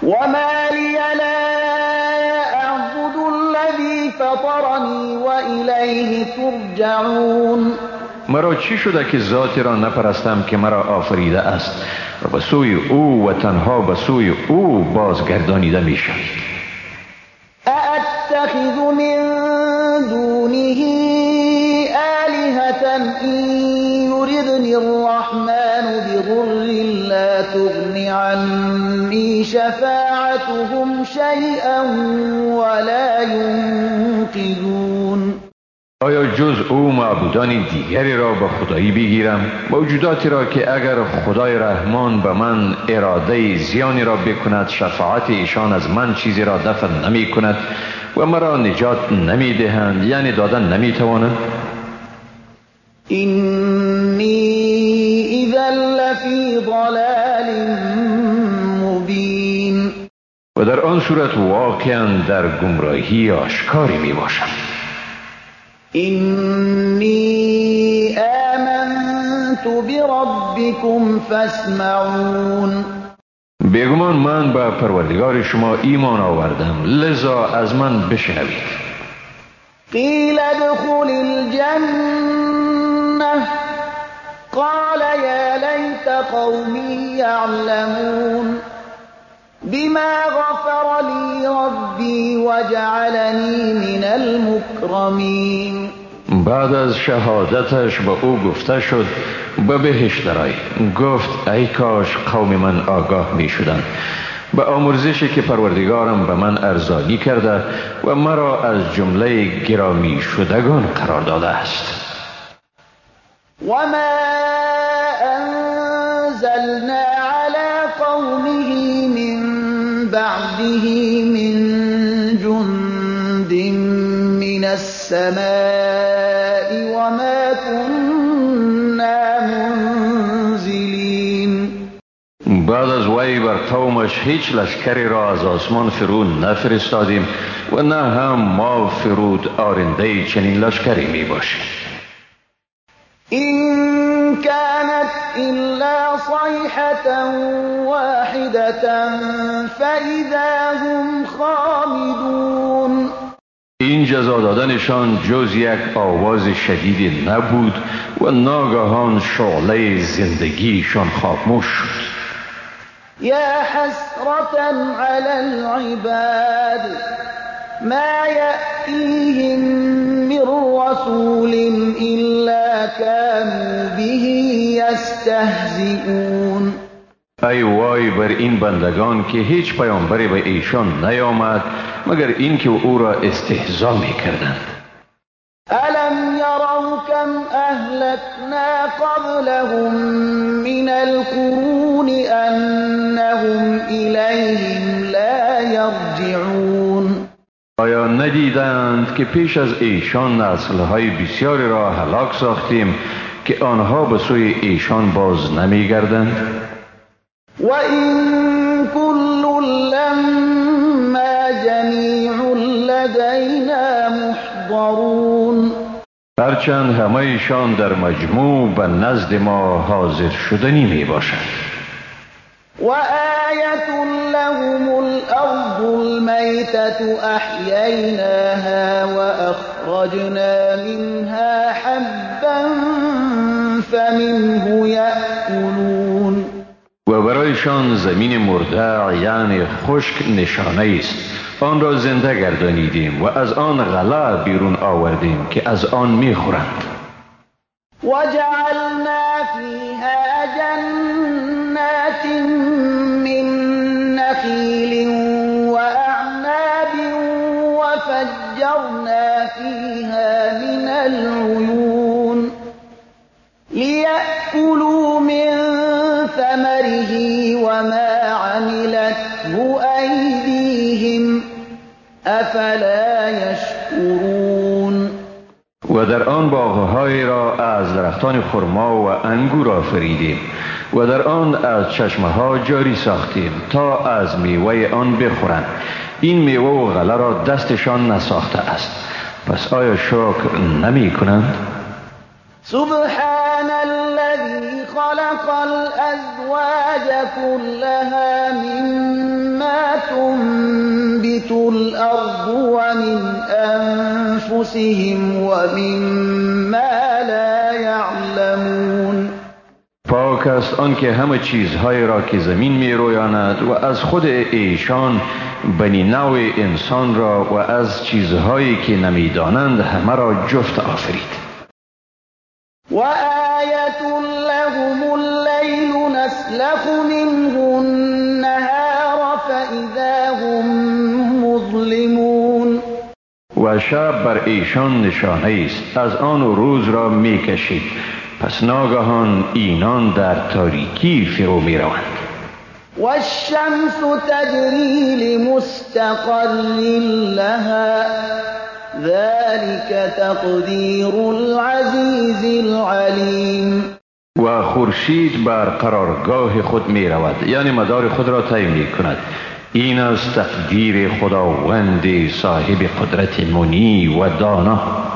وما لي لا أعبد الذي فطرني وإليه ترجعون. مرا چی شده که ذاتی را نپرستم که مرا آفریده است و به سوی او و تنها به سوی او بازگردانیده می شد. أأتخذ من دونه آلهة إن يردني الرحمن بضر لا تغن عني شفاعتهم شيئا ولا ينقذون. آیا جز او معبودان دیگری را به خدایی بگیرم، موجوداتی را که اگر خدای رحمان به من اراده زیانی را بکند شفاعت ایشان از من چیزی را دفع نمی کند و مرا نجات نمی دهند، یعنی دادن نمی توانند؟ اینی اذا لفی ضلال مبین. و در آن صورت واقعا در گمراهی آشکاری می باشم. اینی آمنت بربکم فاسمعون. بیگمان من به پروردگار شما ایمان آوردم، لذا از من بشنوید. قیل ادخل الجنة قال یا لیت قومی یعلمون بما غفر لی ربی وجعلنی من المکرمین. بعد از شهادتش به او گفته شد به بهشت درآی. گفت ای کاش قوم من آگاه می شدند به آمرزشی که پروردگارم به من ارزانی کرده و مرا از جمله گرامی شدگان قرار داده است. وما انزلنا على قومه من بعده من جند من السماء وما كنا منزلین. بعد از وی بر قومش هیچ لشکری را از آسمان فرود نفرستادیم و نه هم ما فرود آرنده چنین لشکری می باشیم. إن كانت إلا صيحة واحدة فإذا هم خامدون. این جزا دادنشان جز یک آواز شدید نبود و ناگهان شعله زندگیشان خاموش شد. يا حسرة على العباد ما يأتيهم من رسول إلا كانوا به يستهزئون. ای وای بر این بندگان که هیچ پیامبری به ایشان نیامد مگر اینکه او را استهزا می کردند. ألم يروا كم أهلكنا قبلهم من القرون أنهم إليهم لا يرجعون. آیا ندیدند که پیش از ایشان نسل‌های بسیاری را هلاک ساختیم که آنها به سوی ایشان باز نمی‌گردند؟ وَإِن كُلٌّ لَّمَّا جَمِيعٌ لَّدَيْنَا مُحْضَرُونَ. هرچند همه ایشان در مجموع به نزد ما حاضر شدنی میباشند. وآية لهم الأرض الميتة أحييناها وأخرجنا منها حبا فمنه يأكلون. و برایشان زمین مرده یعنی خشک نشانه است. آن را زنده گردانیدیم و از آن غله بیرون آوردیم که از آن میخورند. وجعلنا فيها جنات من نخيل وأعناب وفجرنا فيها من العيون ليأكلوا من ثمره وما عملته أيديهم أفلا يشكرون. و در آن باغ‌هایی را از درختان خرما و انگور آفریدیم و در آن از چشمه‌ها جاری ساختیم تا از میوه آن بخورند. این میوه و غله را دستشان نساخته است، پس آیا شکر نمی کنند؟ سبحان الذي خلق الأزواج كلها مما أنفسهم ومما لا يعلمون. پاک است آنکه همه چیزهای را که زمین می رویاند و از خود ایشان بنی نوع انسان را و از چیزهایی که نمیدانند همه را جفت آفرید. وآية لهم الليل نسلخ منه النهار فإذا هم مظلمون. و شب بر ایشان نشانه است، از آن روز را می کشید، پس ناگهان اینان در تاریکی فرو می روند. والشمس تجري لمستقر لها ذلك تقدير العزيز العليم. و خورشید بر قرارگاه خود می رود، یعنی مدار خود را طی می کند. این از تقدیر خداوند صاحب قدرت منی و دانا.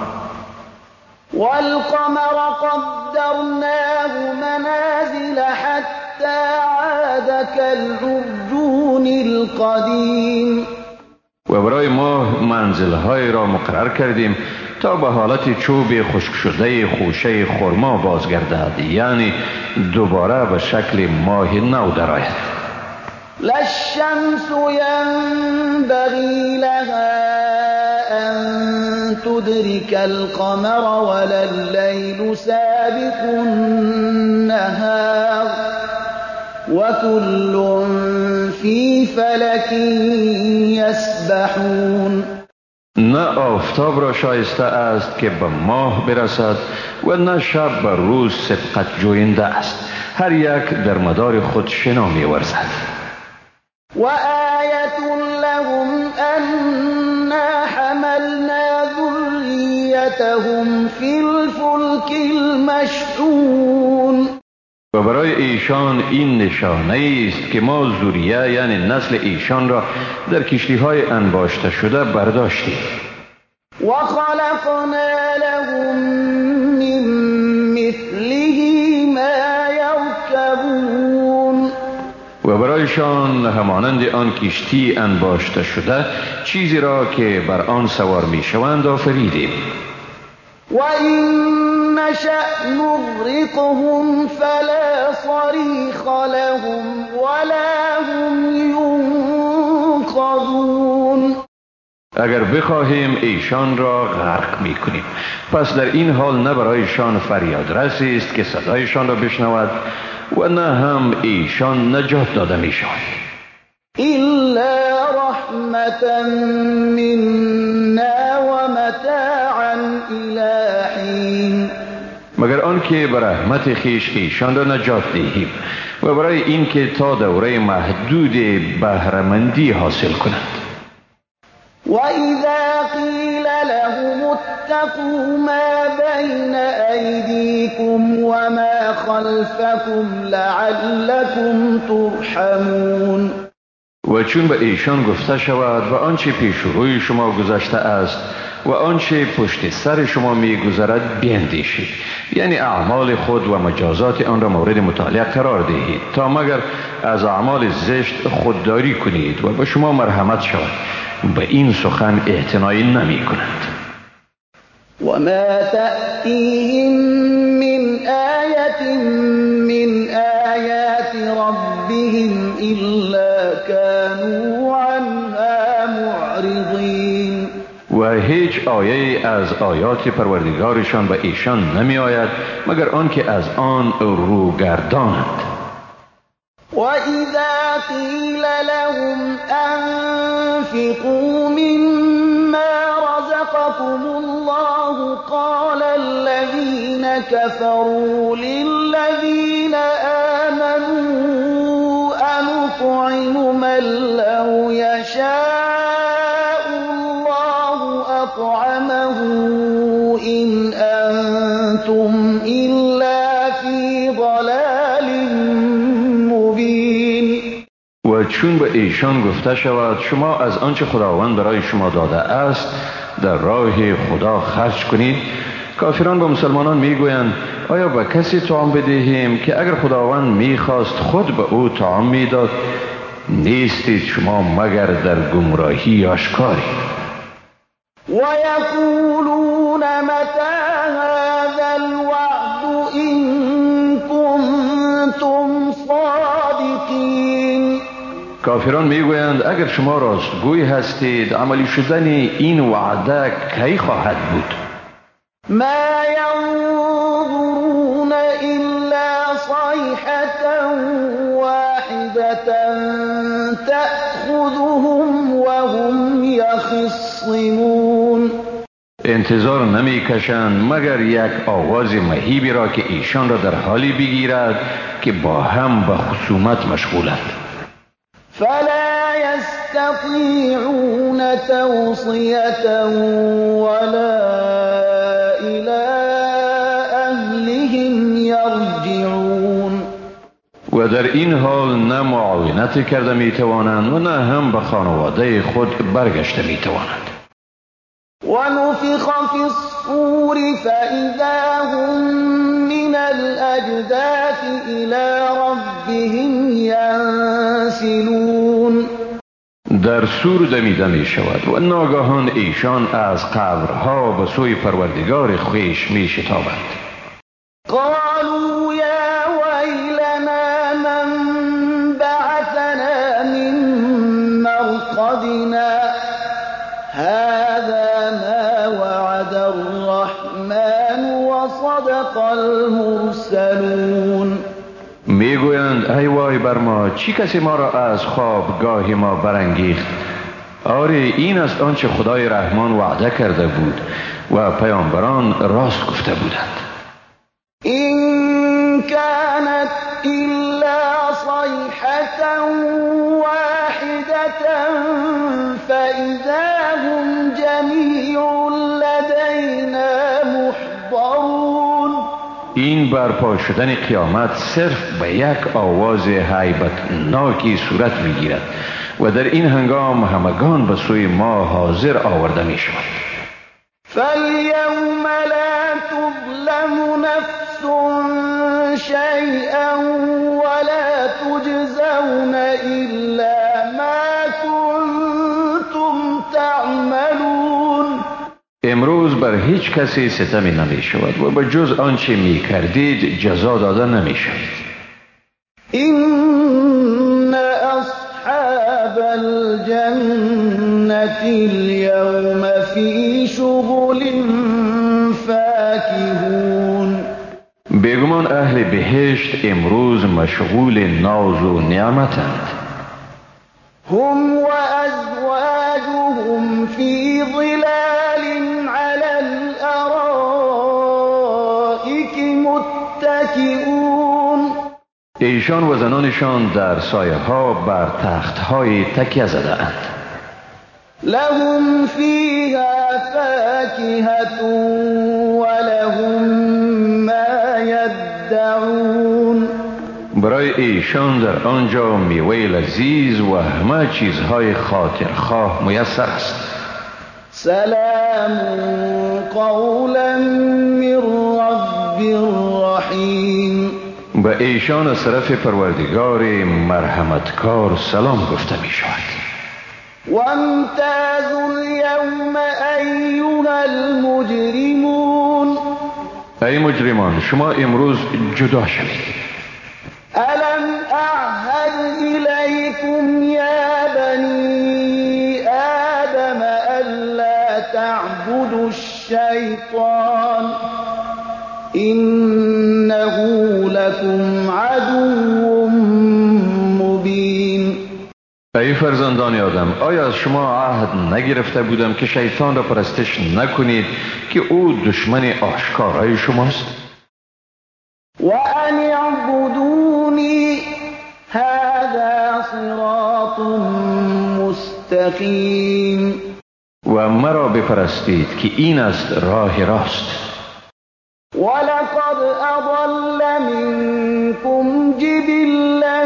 والقمر قدرناه منازل حتى عاد كالعرجون القديم. و برای ماه منزل‌های را مقرر کردیم تا به حالت چوب خشک شده خوشه خرما بازگردد، یعنی دوباره به شکل ماه نو درآید. لا الشمس ينبغي لها أن تدرك القمر ولا الليل سابق النهار وكل في فلك يسبحون. نه آفتاب را شایسته است که به ماه برسد و نه شب به روز سبقت جوینده است، هر یک در مدار خود شنا می‌ورزد. وآية لهم أنا حملنا ذريتهم في الفلك المشحون. و برای ایشان این نشانه است که ما ذریه یعنی نسل ایشان را در کشتی‌های انباشته شده برداشتیم. و خلقنا لهم من مثله ما یرکبون. و برایشان همانند آن کشتی انباشته شده چیزی را که بر آن سوار می شوند آفریدیم. و این نشأ نغرقهم فلا صریخ لهم ولا هم ینقذون. اگر بخواهیم ایشان را غرق می کنیم، پس در این حال نه برایشان فریاد رسی است که صدایشان را بشنود و نه هم ایشان نجات داده می شوند. إلا رحمة منا ومتاعا إلى حين. مگر آنکه به رحمت خویش ایشان را نجات دهیم و برای اینکه تا دوره محدود بهره‌مندی حاصل کنند. وإذا قيل لهم اتقوا ما بين أيديكم وما خلفكم لعلكم ترحمون. و چون به ایشان گفته شود و آنچه پیش روی شما گذشته است و آنچه پشت سر شما می گذرد بیندیشید، یعنی اعمال خود و مجازات آن را مورد مطالعه قرار دهید تا مگر از اعمال زشت خودداری کنید و به شما مرحمت شود. به این سخن اعتنایی نمی کنند. وما تأتيهم من آية من آيات ربهم إلا كانوا عنها معرضين. و هیچ آیه از آیات پروردگارشان به ایشان نمی آید مگر آنکه از آن روگردانند. وإذا قيل لهم أنفقوا مما رزقكم الله قال الذين كفروا للذين آمنوا أنطعم من لو يشاء الله أطعمه إن أنتم إلا في ضلال مبين. و چون به ایشان گفته شود شما از آنچه خداوند برای شما داده است در راه خدا خرج کنید، کافران به مسلمانان میگویند آیا به کسی طعام بدهیم که اگر خداوند میخواست خود به او طعام میداد؟ نیستید شما مگر در گمراهی آشکاری. ويقولون متى هذا الوعد إن كنتم صادقين. کافران میگویند اگر شما راستگوی هستید عملی شدن این وعده کی خواهد بود؟ ما ينظرون إلا صيحة واحدة تأخذهم وهم يخصمون. انتظار نمیکشند مگر یک آواز مهیبی را که ایشان را در حالی بگیرد که با هم به خصومت مشغولند. فلا يستطيعون توصية ولا إلى أهلهم يرجعون. و در این حال نه معاونت کرده میتوانند و نه هم به خانواده خود برگشته میتوانند. ونفخ في الصور فإذا هم من الأجداث إلى ربهم ينسلون. در سور دمیده می شود و ناگهان ایشان از قبرها به سوی پروردگار خویش می شتابند. قالوا يا ويلنا من بعثنا من مرقدنا هذا ما وعد الرحمن وصدق المرسلون. میگویند ای وای بر ما، چی کسی ما را از خوابگاه ما برانگیخت؟ آری این است آنچه خدای رحمان وعده کرده بود و پیامبران راست گفته بودند. این كانت الا صیحة واحدة فاذا هم جمیع لدینا محضرون. این برپا شدن قیامت صرف به یک آواز هیبتناکی صورت میگیرد و در این هنگام همگان به سوی ما حاضر آورده می شود. فالیوم لا تظلم نفس شیئا ولا تجزون الا ما کنتم تعملون. امروز بر هیچ کسی ستمی نمی شود و به جز آنچه می کردید جزا داده نمی شود. این اصحاب الجنة اليوم فی شغل فاکهون. بیگمان اهل بهشت امروز مشغول ناز و نعمتند. هم وازواجهم فی ظلال على الارائک متکئون. ایشان و زنانشان در سایه ها بر تخت های تکیه زده اند. لهم فیها فاکهة ولهم ما یدعون. برای ایشان در آنجا میوه لذیذ و همه چیزهای خاطرخواه میسر است. سلام قولا من رب رحیم. به ایشان از طرف پروردگار مرحمتکار سلام گفته می شود. وامتازوا اليوم ایها المجرمون. ای مجرمان شما امروز جدا شوید. الم اعهد الیکم یا بنی آدم الا تعبدوا الشیطان انه لكم عدو مبین. ای فرزندان آدم آیا از شما عهد نگرفته بودم که شیطان را پرستش نکنید که او دشمن آشکارای شماست؟ و ان اعبدونی هذا صراط مستقیم. و مرا بپرستید که این است راه راست. ولقد اضل منكم جبلا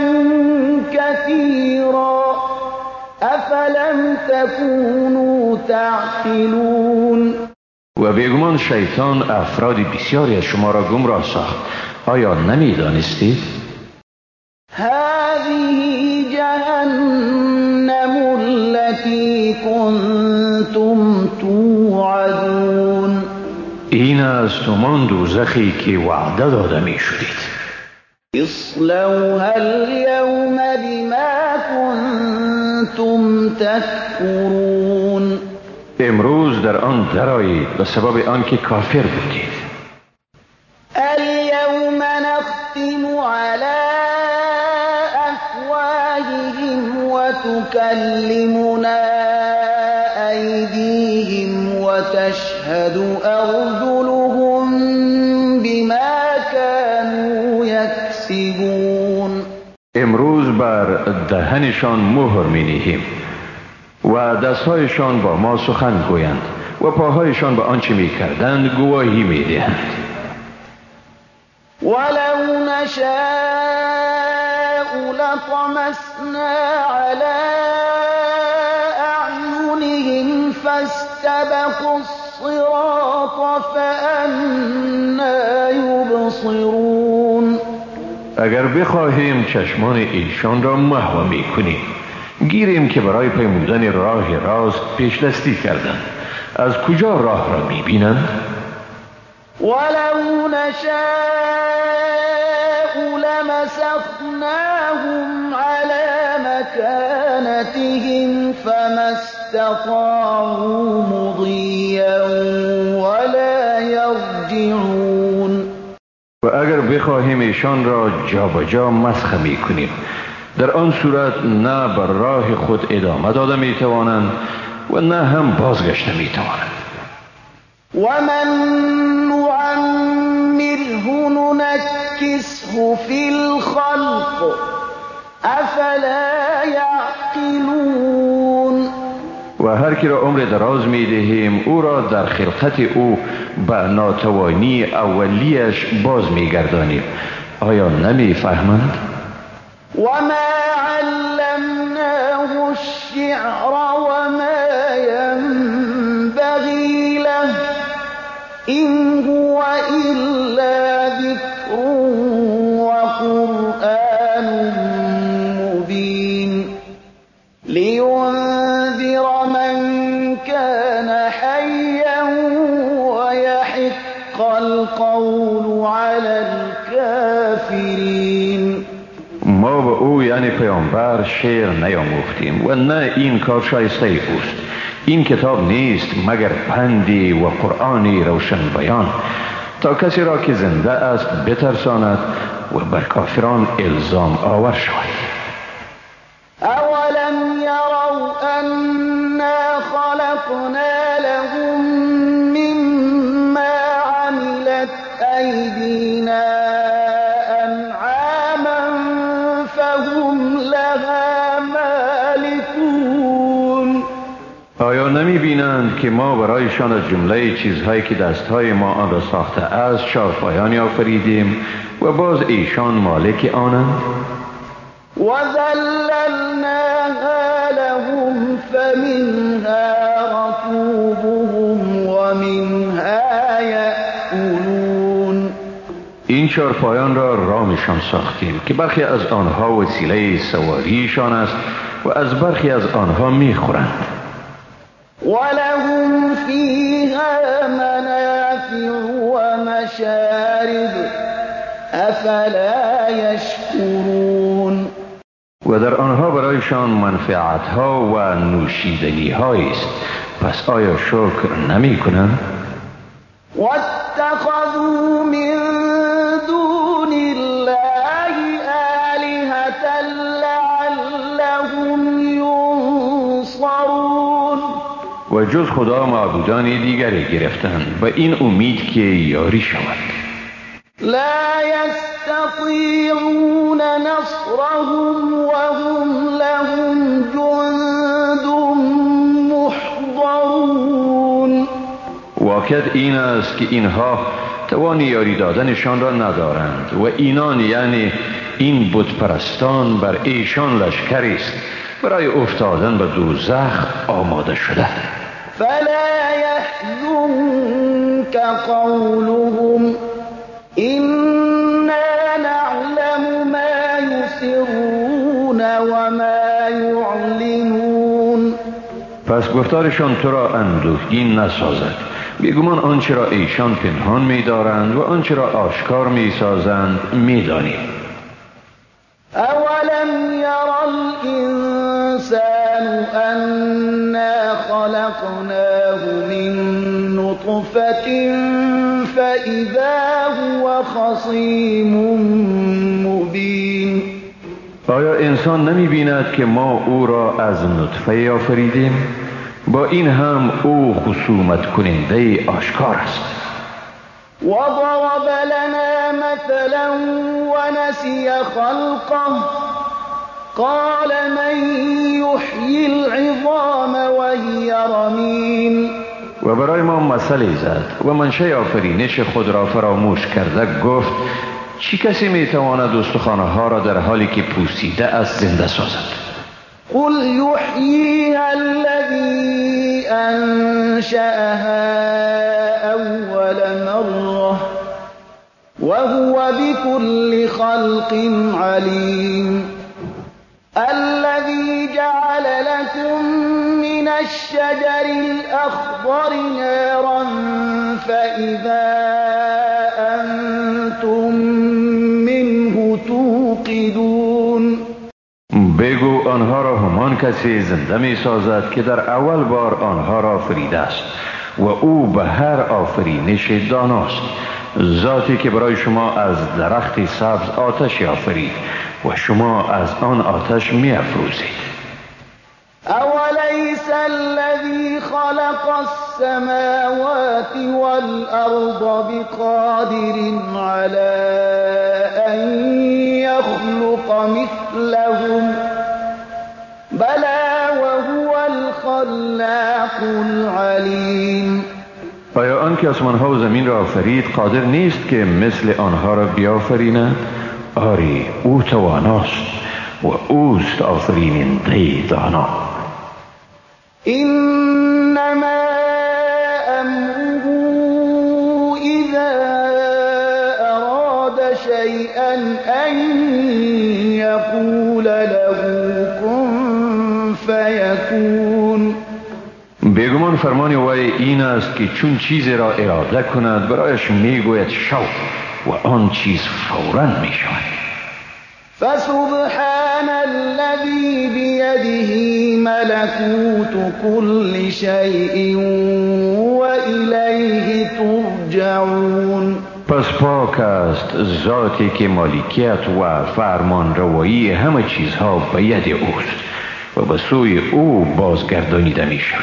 كثيرا افلم تكونوا تعقلون. و بیگمان شیطان افراد بسیاری از شما را گمراه ساخت. آیا نمی‌دانستید؟ هذه جهنم التي كنتم توعدون. همان دوزخی که وعده داده می شدید. اصلوها اليوم بما كنتم تكفرون. امروز در آن درآیید به سبب آنکه کافر بودید. اليوم نختم على أفواههم وتكلمنا أيديهم وتشهد أرجلهم بما كانوا يكسبون. امروز بر دهنشان مهر می نهیم و دستهایشان با ما سخن گویند و پاهایشان به آنچه می کردند گواهی می دهند. ولو نشاء لطمسنا على أعينهم فاستبقوا الصراط فأنى يبصرون. اگر بخواهیم چشمان ایشان را محو می کنیم، گیریم که برای پیمودن راه راست پیش دستی کردند. از کجا راه را می بینند؟ ولو نشاء لمسخناهم على مكانتهم فما استطاعوا مضيا ولا يرجعون. و اگر بخواهیم ایشان را جا به جا مسخ می کنیم، در آن صورت نه بر راه خود ادامه داده می توانند و نه هم بازگشته می توانند. ومن نعمره ننكسه في الخلق افلا يعقلون. و هر کی را عمر دراز می دهیم او را در خلقت او به ناتوانی اولیش باز می گردانیم. آیا نمی فهمند؟ وما علمناه الشعر وما ينبغي له إن هو إلا ذكر وقرآن مبين لينذر من كان حيا ويحق القول على الكافرين. ما به او یعنی پیامبر شعر نیاموختیم و نه این کار شایسته اوست. این کتاب نیست مگر پندی و قرآنی روشن بیان تا کسی را که زنده است بترساند و بر کافران الزام آور شود. اولم یروا انا خلقنا لهم مما عملت ایدینا انعاما فهم لها مالکون. آیا نمی بینند که ما برایشان از جمله چیزهایی که دستهای ما آن را ساخته است چارپایانی آفریدیم و باز ایشان مالک آنند؟ وذللناها لهم فمنها ركوبهم ومنها يأكلون. این چارپایان را رامشان ساختیم که برخی از آنها وسیله سواریشان است و از برخی از آنها میخورند. ولهم فيها منافع ومشارب افلا يشكرون. و در آنها برایشان منفعت ها و نوشیدنی هایی است، پس آیا شکر نمی کنند؟ واتخذوا من دون الله آلهة لعلهم ينصرون. و جز خدا معبودان دیگری گرفتند و این امید که یاری شود. لا يستطيعون نصرهم وهم لهم جند محضرون. واقعیت این است که اینها توان یاری دادنشان را ندارند و اینان یعنی این بت پرستان بر ایشان لشکری است برای افتادن به دوزخ آماده شده. فلا يحزنك قولهم إنا نعلم ما يسرون وما يعلنون. پس گفتارشان تو را اندوهگین نسازد. بیگمان آنچه را ایشان پنهان می دارند و آنچه را آشکار می سازند می دانیم. اولم یر الانسان انا خلقناه من نطفة فاذا هو خصیم مبین. آیا انسان نمی بیند که ما او را از نطفه آفریدیم؟ با این هم او خصومت کننده آشکار است. وضرب لنا مثلا ونسي خلقه قال من يحيي العظام وهي رميم. و برای ما مثلی زد و منشأ آفرینش خود را فراموش کرده گفت چی کسی میتواند استخوان‌ها را در حالی که پوسیده است زنده سازد؟ قل يحييها الذي أنشأها أول مرة وهو بكل خلق عليم. الذي جعل لكم من الشجر الأخضر نارا فإذا أنتم منه توقدون. بگو آنها را همان کسی زنده می سازد که در اول بار آنها را آفریده است و او به هر آفرینش داناست. ذاتی که برای شما از درخت سبز آتشی آفرید و شما از آن آتش می افروزید. أوليس الذي خلق السماوات والأرض بقادر على أن يخلق مثلهم بلى وهو الخلاق العليم. آیا آن که آسمان‌ها و زمین را آفرید قادر نیست که مثل آنها را بیافریند؟ آری او تواناست و اوست آفریننده دانا. إنما أمره إذا أراد شيئا أن يقول له كن فيكون. بیگمان فرمان وی این است که چون چیزی را اراده کند برایش میگوید شو و آن چیز فوراً می شود. فسبحان الذي بيده ملكوت كل شيء وإليه ترجعون. پس پاک است ذاتی که مالکیت و فرمان روایی همه چیزها به ید اوست و به سوی او بازگردانیده می شود.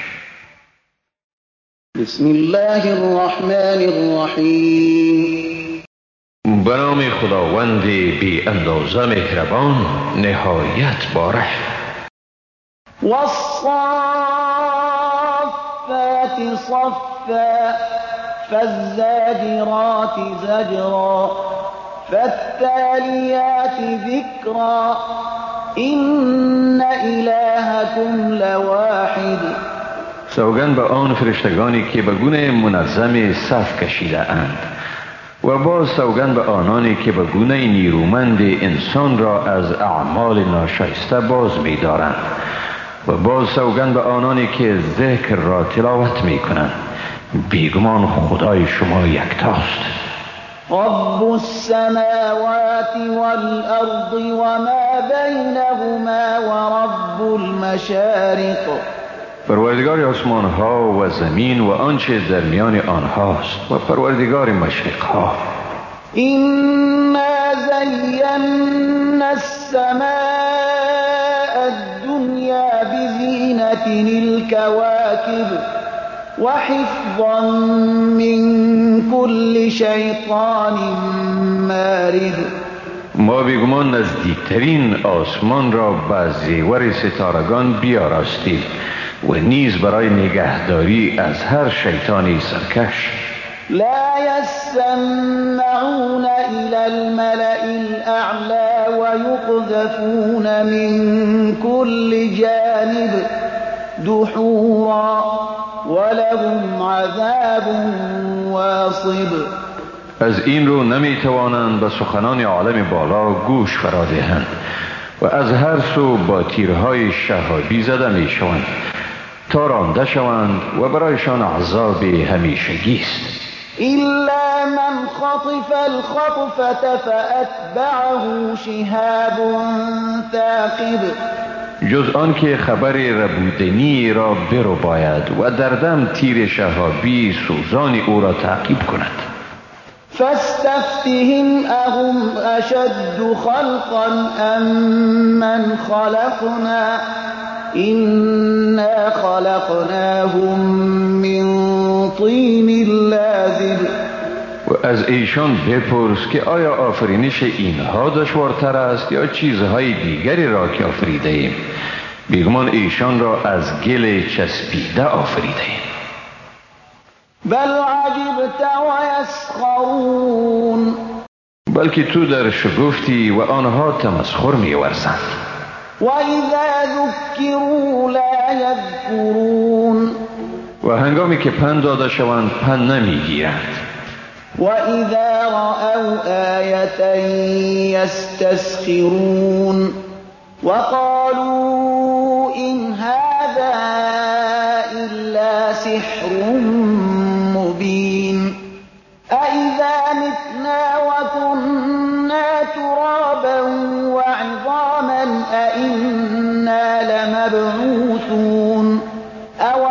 بسم الله الرحمن الرحیم. به نام خداوند بی اندازه مهربان نهایت باره. والصافات صفا فالزاجرات زجرا فالتاليات ذكرا إن إلهكم لواحد. سوگند به آن فرشتگانی که به گونه منظم صف کشیده اند و باز سوگند به آنانی که به گونه نیرومند انسان را از اعمال ناشایسته باز می دارند و باز سوگند به آنانی که ذکر را تلاوت می کنند. بیگمان خدای شما یکتاست. رب السماوات والأرض وما بينهما ورب المشارق. پروردگار آسمان ها و زمین و آنچه در میان آنهاست و پروردگار مشرق ها. إنا زينا السماء الدنيا بزينة الكواكب وحفظا من كل شيطان مارد. ما بیگمان نزدیکترین آسمان را به زیور ستارگان بیاراستیم و نیز برای نگهداری از هر شیطانی سرکش. لا يسمعون إلى الملأ الأعلى ويقذفون من كل جانب دحورا ولهم عذاب واصب. از این رو نمی توانند به سخنان عالم بالا گوش فرا دهند و از هر سو با تیرهای شهابی زده می شوند تا رانده شوند و برایشان عذاب همیشگی است. إلا من خطف الخطفة فأتبعه شهاب ثاقب جز آن که خبر ربودنی را برو باید و در دم تیر شهابی سوزان او را تعقیب کند. فاستفتهم أهم أشد خلقا أم من خلقنا إنا خلقناهم من طین لازب. و از ایشان بپرس که آیا آفرینش اینها دشوارتر است یا چیزهای دیگری را که آفریده ایم؟ بیگمان ایشان را از گل چسبیده آفریده ایم. بل عجبت و یسخرون بلکه تو در شگفتی و آنها تمسخر می‌ورزند. و اذا ذکروا لا یذکرون و هنگامی که پند داده شوند پند نمیگیرند. و اذا رأوا آیة یستسخرون و قالوا إن هذا إلا سحر مبین أإذا متنا وكنا ترابا وعظاما أإنا لمبعوثون أو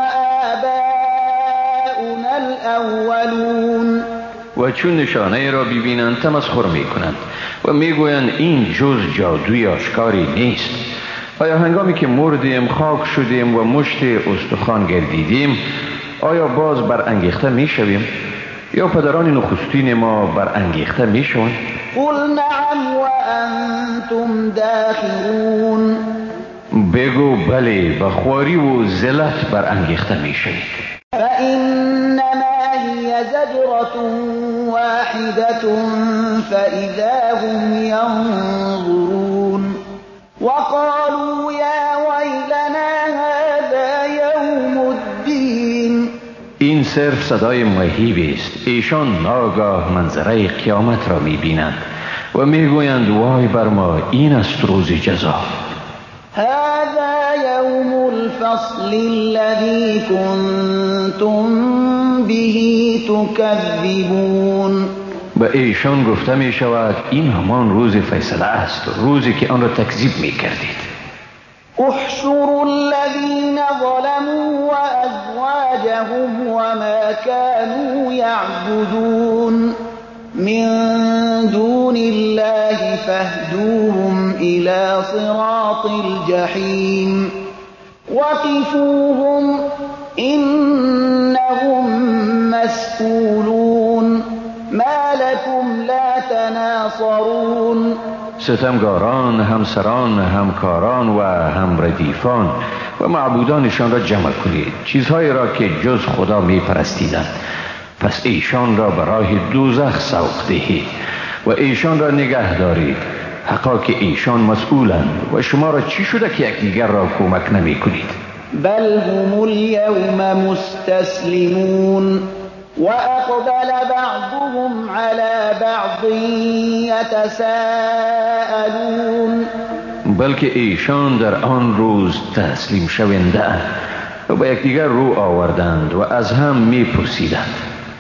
آباؤنا الأولون. و چون نشانه را ببینند تمسخر میکنند و میگویند این جز جادوی آشکاری نیست. آیا هنگامی که مردیم خاک شدیم و مشت استخوان گردیدیم آیا باز برانگیخته میشویم یا پدران نخستین ما برانگیخته میشوند؟ قل نعم و انتم داخرون. بگو بله، به خواری و ذلت برانگیخته میشوید. فإنما هي زجرة واحدة فإذا هم ينظرون وقالوا يا ويلنا هذا يوم الدين. این صرف صدای مهیبی است. ایشان ناگاه منظره قیامت را میبینند و میگویند وای بر ما، این است روز جزا. هذا يوم الفصل الذي كنتم به تكذبون. به ایشان گفته می شود این همان روز فیصله است، روزی که آن را تکذیب می کردید. احشروا الذين ظلموا وأزواجهم وما كانوا يعبدون من دون الله فاهدوهم إلى صراط الجحيم وقفوهم إنهم مسئولون ما لكم لا تناصرون. ستمگاران، همسران، همکاران و همردیفان و معبودانشان را جمع کنید، چیزهایی را که جز خدا می پرستیدند. پس ایشان را به راه دوزخ سوق دهید و ایشان را نگه دارید، حقا که ایشان مسئولند. و شما را چی شده که یکدیگر را کمک نمی کنید؟ بل هم اليوم مستسلمون وأقبل بعضهم على بعض يتساءلون. بلکه ایشان در آن روز تسلیم شونده و به یکدیگر رو آوردند و از هم می پرسیدند.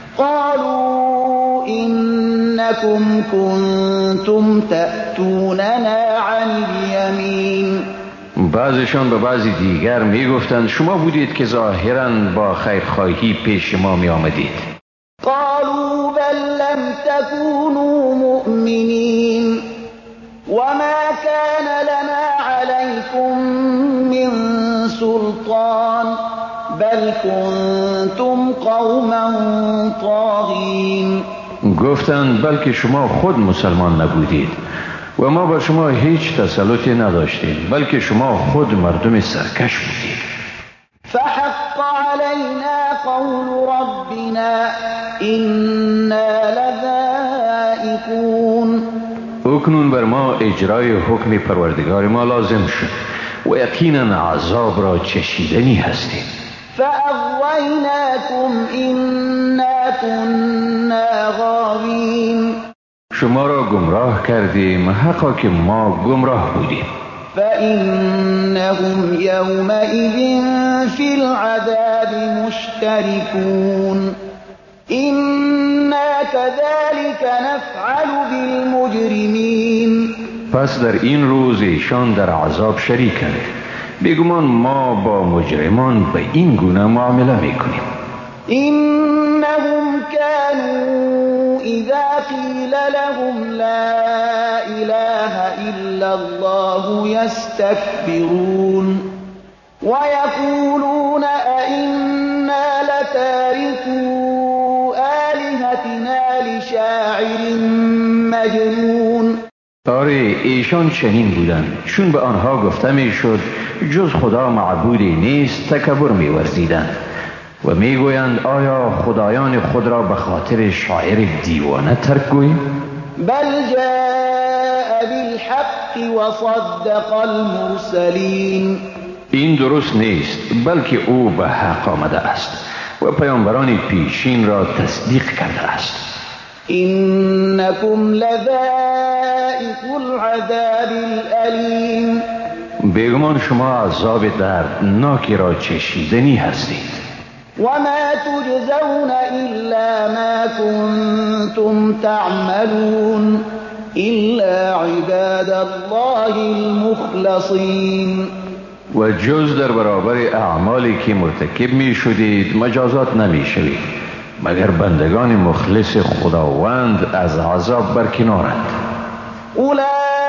قالوا إنكم كنتم تأتوننا عن اليمين. بعضشان به بعض دیگر می گفتند شما بودید که ظاهراً با خیرخواهی پیش ما می آمدید. قالوا بل لم تكونوا مؤمنين وما كان لنا عليكم من سلطان بل كنتم قوما طاغین. گفتند بلکه شما خود مسلمان نبودید و ما با شما هیچ تسلطی نداشتیم، بلکه شما خود مردم سرکش بودید. فحق علينا قول ربنا إنا لذائقون. اکنون بر ما اجرای حکم پروردگار ما لازم شد و یقینا عذاب را چشیدنی هستیم. فأغويناكم إنا كنا غاوين. شما را گمراه کردیم، حقا که ما گمراه بودیم. فإنهم يومئذ في العذاب مشتركون إنا كذلك نفعل بالمجرمين. پس در این روز ایشان در عذاب شریکند. بیگمان ما با مجرمان به این گونه معامله میکنیم. إنهم كانوا إذا قيل لهم لا إله إلا الله يستكبرون ويقولون أئنا لتاركو آلهتنا لشاعر مجنون. آره ایشان چنین بودند. چون به آنها گفته میشد جز خدا معبودی نیست تکبر می‌ورزیدند و میگویند آیا خدایان خود را به خاطر شاعر دیوانه ترک گوییم؟ بل جاء بالحق وصدق المرسلین. این درست نیست، بلکه او به حق آمده است و پیامبران پیشین را تصدیق کرده است. إنكم لذائق العذاب الأليم. بیگمان شما عذاب دردناکی را چشیدنی هستید. وما تجزون إلا ما كنتم تعملون إلا عباد الله المخلصين. و جز در برابر اعمالی که مرتکب می شدید مجازات نمی شوید مگر بندگان مخلص خداوند از عذاب برکنارند. أولئك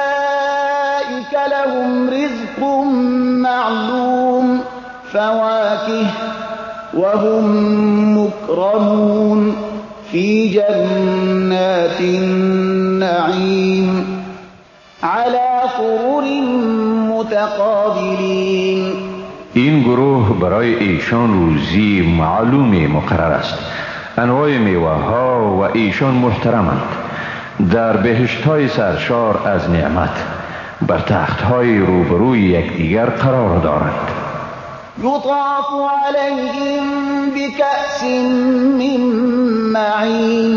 لهم رزق معلوم فواكه وهم مكرمون في جنات النعيم على سرر متقابلين. این گروه برای ایشان روزی معلومی مقرر است. انواع میوه ها و ایشان محترمند. در بهشت های سرشار از نعمت بر تخت های روبروی یکدیگر قرار دارند. يطاف عليهم بكأس من معين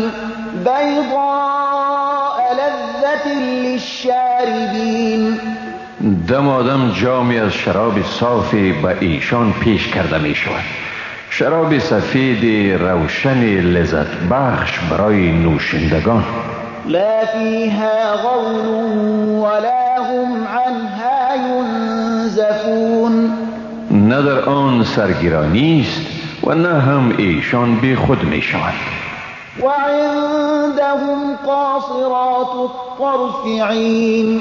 بيضاء لذة للشاربين. دمادم جامی از شراب صافی به ایشان پیش کرده می شود. شراب سفید روشن لذت بخش برای نوشندگان. لا فيها غول ولا هم عنها ينزفون. نه در آن سرگرانی است و نه هم ایشان بی خود می شوند. وعندهم قاصرات الطرف عين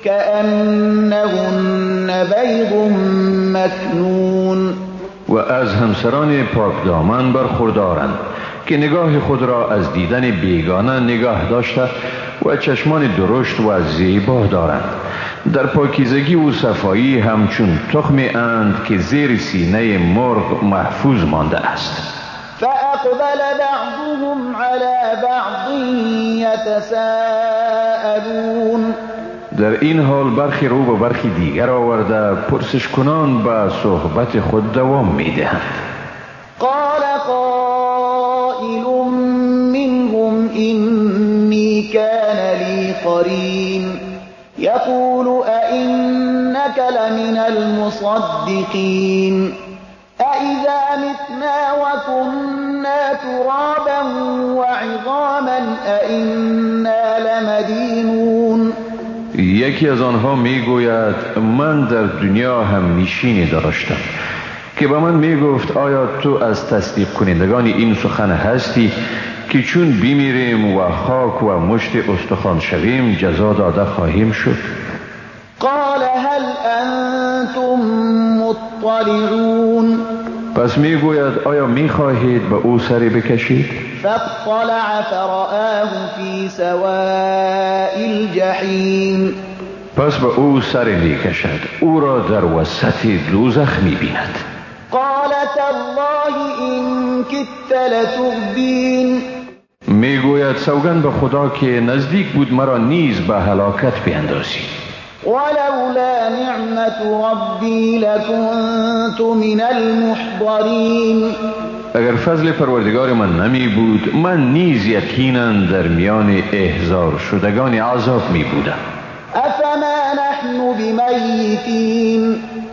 كأنهن بيض مكنون. و از همسران پاک دامن برخوردارند که نگاه خود را از دیدن بیگانه نگاه داشته و چشمان درشت و زیبا دارند. در پاکیزگی و صفایی همچون تخمی اند که زیر سینه مرغ محفوظ مانده است. فأقبل بعضهم على بعض يتساءلون. در این حال برخی رو به برخی دیگر آورده پرسش کنان به صحبت خود دوام می دهند. قال قائل منهم إني كان لي قرين يقول أئنك لمن المصدقين أئذا متنا وكنا ترابا وعظاما أئنا لمدينون. یکی از آنها می گوید من در دنیا هم نشینی داشتم که به من می گفت آیا تو از تصدیق کنندگان این سخن هستی که چون بیمیریم و خاک و مشت استخوان شویم جزا داده خواهیم شد؟ قال هل انتم مطلعون. پس می گوید آیا می خواهید به او سری بکشید؟ فاطلع فرآه في سواء الجحیم. پس به او سری می کشد او را در وسط دوزخ می بیند. قال تالله إن كدت لتردین. می گوید سوگند به خدا که نزدیک بود مرا نیز به هلاکت بیندازی. ولولا نعمت ربی لکنت من المحضرین. اگر فضل پروردگار من نمی بود من نیز یقینا در میان احضار شدگان عذاب می بودم. افما نحن بمیتین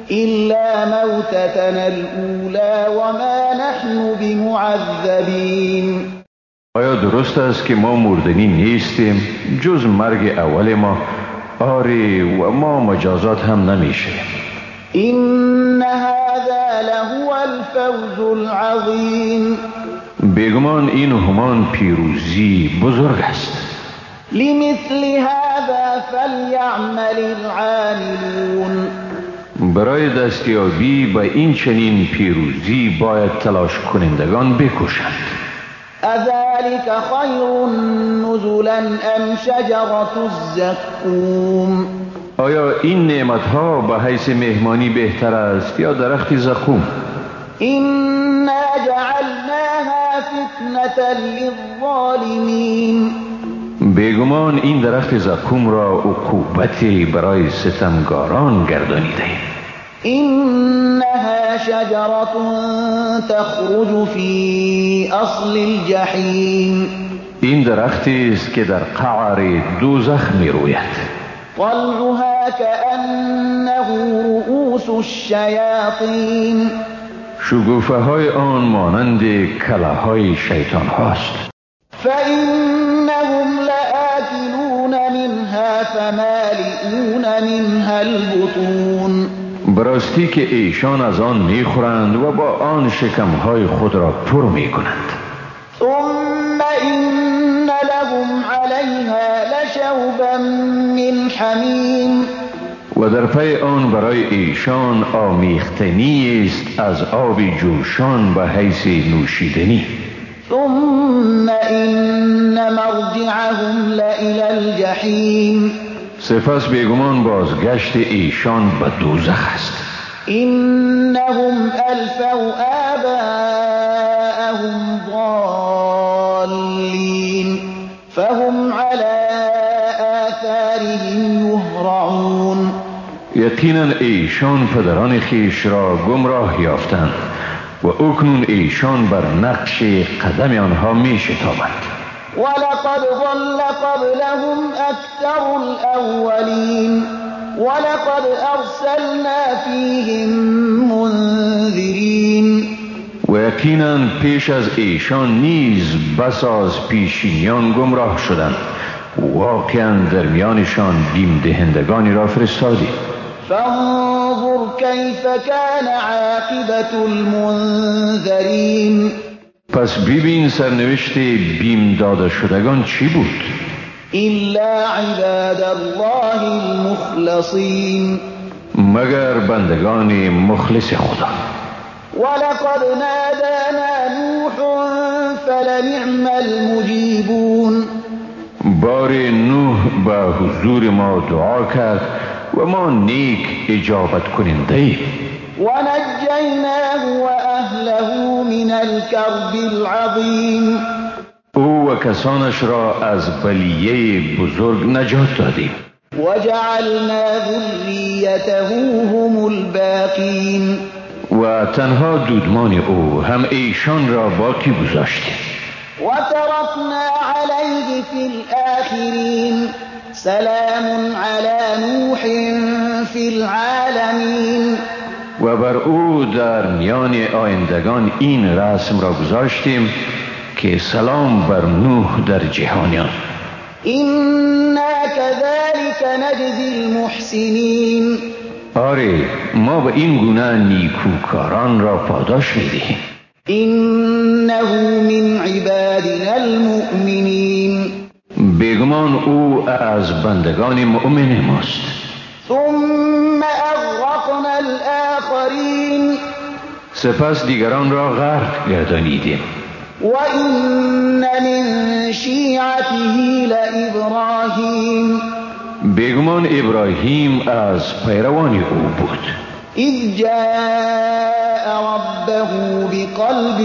إلا موتتنا الأولى وما نحن بمعذبين. آیا درست است که ما مردنی نیستیم جز مرگ اول ما؟ آری و ما مجازات هم نمیشه. إن هذا لهو الفوز العظیم. بیگمان این همان پیروزی بزرگ است. لمثل هذا فلیعمل العاملون. برای دستیابی به این چنین پیروزی باید تلاش کنندگان بکوشند. اذلك خیر نزلا ام شجرة الزقوم. آیا این نعمتها به حیث مهمانی بهتر است یا درخت زقوم؟ إنا جعلناها فتنة للظالمین. بیگمان این درخت زقوم را عقوبتی برای ستمگاران گردانیده. إنها شجرة تخرج في اصل الجحیم. این درختی است که در قعر دوزخ می روید. طلعها كأنه رؤوس الشیاطین. شگوفه های آن مانند کله های شیطان هاست. فإنهم لآكلون منها فمالئون منها البطون. براستی که ایشان از آن میخورند و با آن شکمهای خود را پر میکنند. ثم إن لهم عليها لشوبا من حمیم. و در پی آن برای ایشان آمیختنی است از آب جوشان به حیث نوشیدنی. ثم إن مرجعهم لإلى الجحیم. سپس بیگمان بازگشت ایشان به دوزخ است. إنهم ألفوا آباءهم ضالين فهم على آثارهم يهرعون. یقینا ایشان پدران خیش را گمراه یافتند و اکنون ایشان بر نقش قدم آنها می شتابند. ولقد ضل قبلهم أكثر الأولين ولقد أرسلنا فيهم منذرين. و یقینا پیش از ایشان نیز بس از پیشینیان گمراه شدند. واقعا در میانشان بیم دهندگانی را فرستادیم. فانظر كيف كان عاقبة المنذرين. پس ببین سرنوشت بیم داده شدگان چی بود؟ إلا عباد الله المخلصين. مگر بندگان مخلص خدا. ولقد نادانا نوح فلنعم المجيبون. بار نوح به حضور ما دعا کرد و ما نیک اجابت کننده ایم. ونجیناه وأهله من الكرب العظیم. او و کسانش را از بلیه بزرگ نجات دادیم. وجعلنا ذریته هم الباقین. و تنها دودمان او هم ایشان را باقی گذاشتیم. وتركنا عليه في الآخرين سلام على نوح في العالمين. و بر او در میان آیندگان این رسم را گذاشتیم که سلام بر نوح در جهانیان. إنا كذلك نجزي المحسنين. آری ما به این گونه نیکوکاران را پاداش میدهیم. إنه من عبادنا المؤمنين. بیگمان او از بندگان مؤمن ماست. ثم أغرقنا الآخرين. سپس دیگران را غرق گردانیدیم. وإن من شیعته لإبراهیم. بیگمان ابراهیم از پیروان او بود. اذ جاء ربه بقلب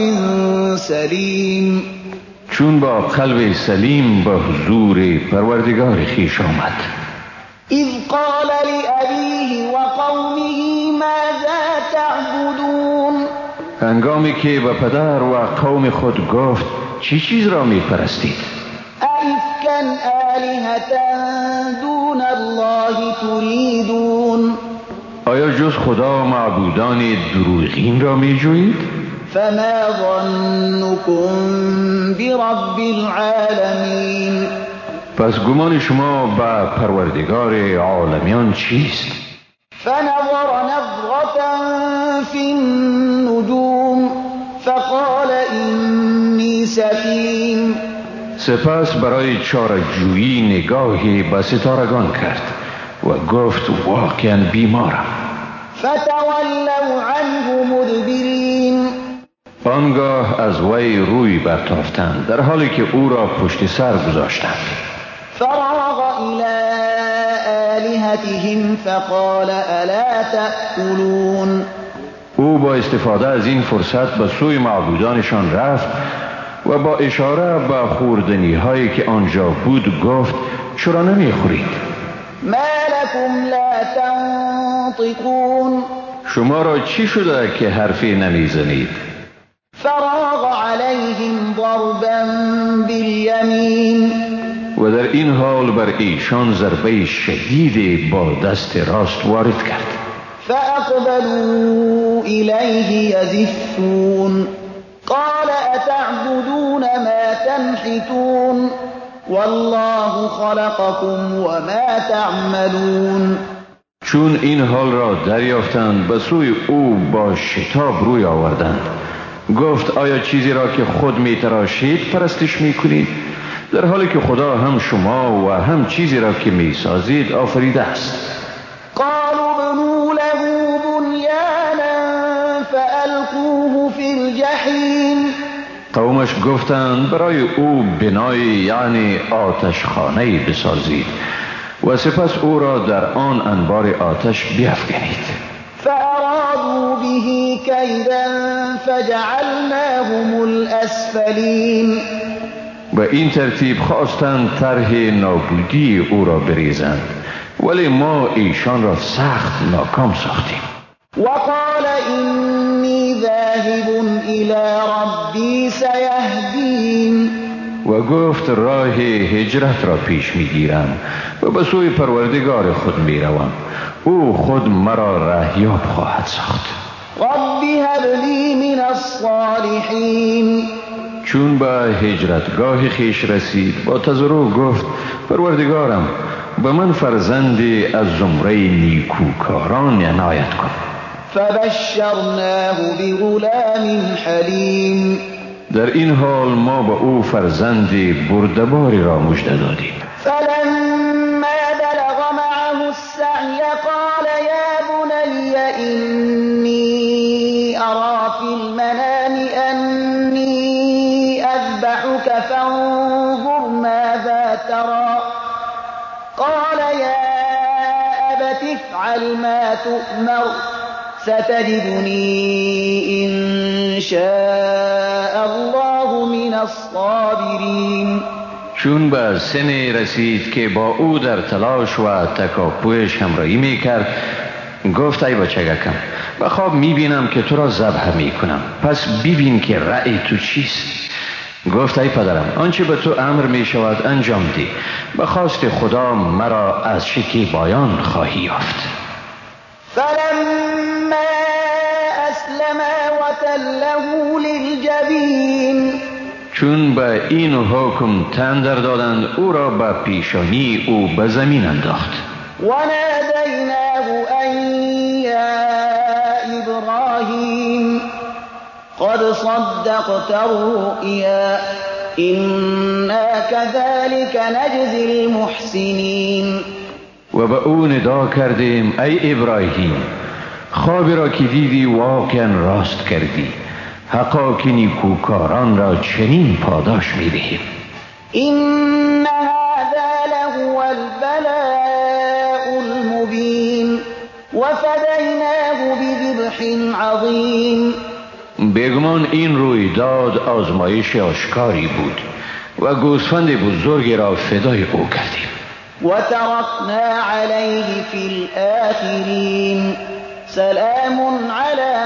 سلیم. چون با قلب سلیم به حضور پروردگار خویش آمد. اذ قال لأبیه وقومه ماذا تعبدون. هنگامی که به پدر و قوم خود گفت چی چیز را می پرستید؟ ائفکا آلهة دون الله تریدون. آیا جز خدا معبودان دروغین را می جویید؟ فما ظنكم برب العالمین. پس گمان شما به پروردگار عالمیان چیست؟ فنظر نظرة في النجوم فقال إني سقيم. سپس برای چاره‌جویی نگاهی به ستارگان کرد و گفت واقعا بیمارم. فتولوا عنه مدبرین. آنگاه از وی روی برتافتند در حالی که او را پشت سر گذاشتند. فراغ إلى آلهتهم فقال ألا تأكلون. او با استفاده از این فرصت به سوی معبودانشان رفت و با اشاره به خوردنی هایی که آنجا بود گفت چرا نمیخورید؟ ما لكم لا تنطقون. شما را چی شده که حرفی نمیزنید؟ فراغ عليهم ضربا بالیمین. و در این حال بر ایشان ضربه شدید با دست راست وارد کرد. فأقبلوا إليه يزفون. قال أتعبدون ما تنحتون والله خلقكم وما تعملون. چون این حال را دریافتند به سوی او با شتاب روی آوردند. گفت آیا چیزی را که خود می تراشید پرستش می کنید؟ در حالی که خدا هم شما و هم چیزی را که می سازید آفریده است. قالوا بنوا له بنيانا فألقوه في الجحیم. قومش گفتند برای او بنای یعنی آتشخانه بسازید و سپس او را در آن انبار آتش بیفکنید. فأرادوا به كيدا فجعلناهم الأسفلين. و این ترتیب خواستند طرح نابودی او را بریزند ولی ما ایشان را سخت ناکام ساختیم. وقال إني ذاهب إلى ربي سيهدين. و گفت راه هجرت را پیش میگیرم و به سوی پروردگار خود میروم، او خود مرا رهیاب خواهد ساخت. رب هب لی من الصالحین. چون به هجرتگاه خیش رسید با تضرع گفت پروردگارم به من فرزندی از زمره نیکوکاران عنایت کن. فبشرناه بغلام حلیم. در این حال ما به او فرزندی بردباری را مژده دادیم. فلما بلغ معه السعی قال یا بنی اینی ارى فی المنام انی اذبحک فانظر ماذا ترى. قال یا ابت افعل ما تؤمر ستجدنی ان شاء الله من الصابرین. چون به سن رسید که با او در تلاش و تکاپویش همراهی میکرد گفت ای بچگکم به خواب میبینم که تو را ذبح میکنم، پس ببین که رأی تو چیست. گفت ای پدرم آنچه به تو امر میشود انجام دی، به خواست خدا مرا از شکیبایان خواهی یافت. فلما اسلما وتله للجبین. چون به این حکم تن در دادند او را به پیشانی او به زمین انداخت. و نادیناه ان یا ابراهیم قد صدقت الرؤیا انا كذلك نجزی المحسنین. و به او ندا کردیم ای ابراهیم خوابی را که دیدی واقعا راست کردی، حقا که نیکوکاران را چنین پاداش می‌دهیم. این هذا لهو البلاء المبین وفدیناه بذبح عظیم. بیگمان این رویداد آزمایش آشکاری بود و گوسفند بزرگی را فدای او کردیم. وتركنا عليه في الآخرين سلام على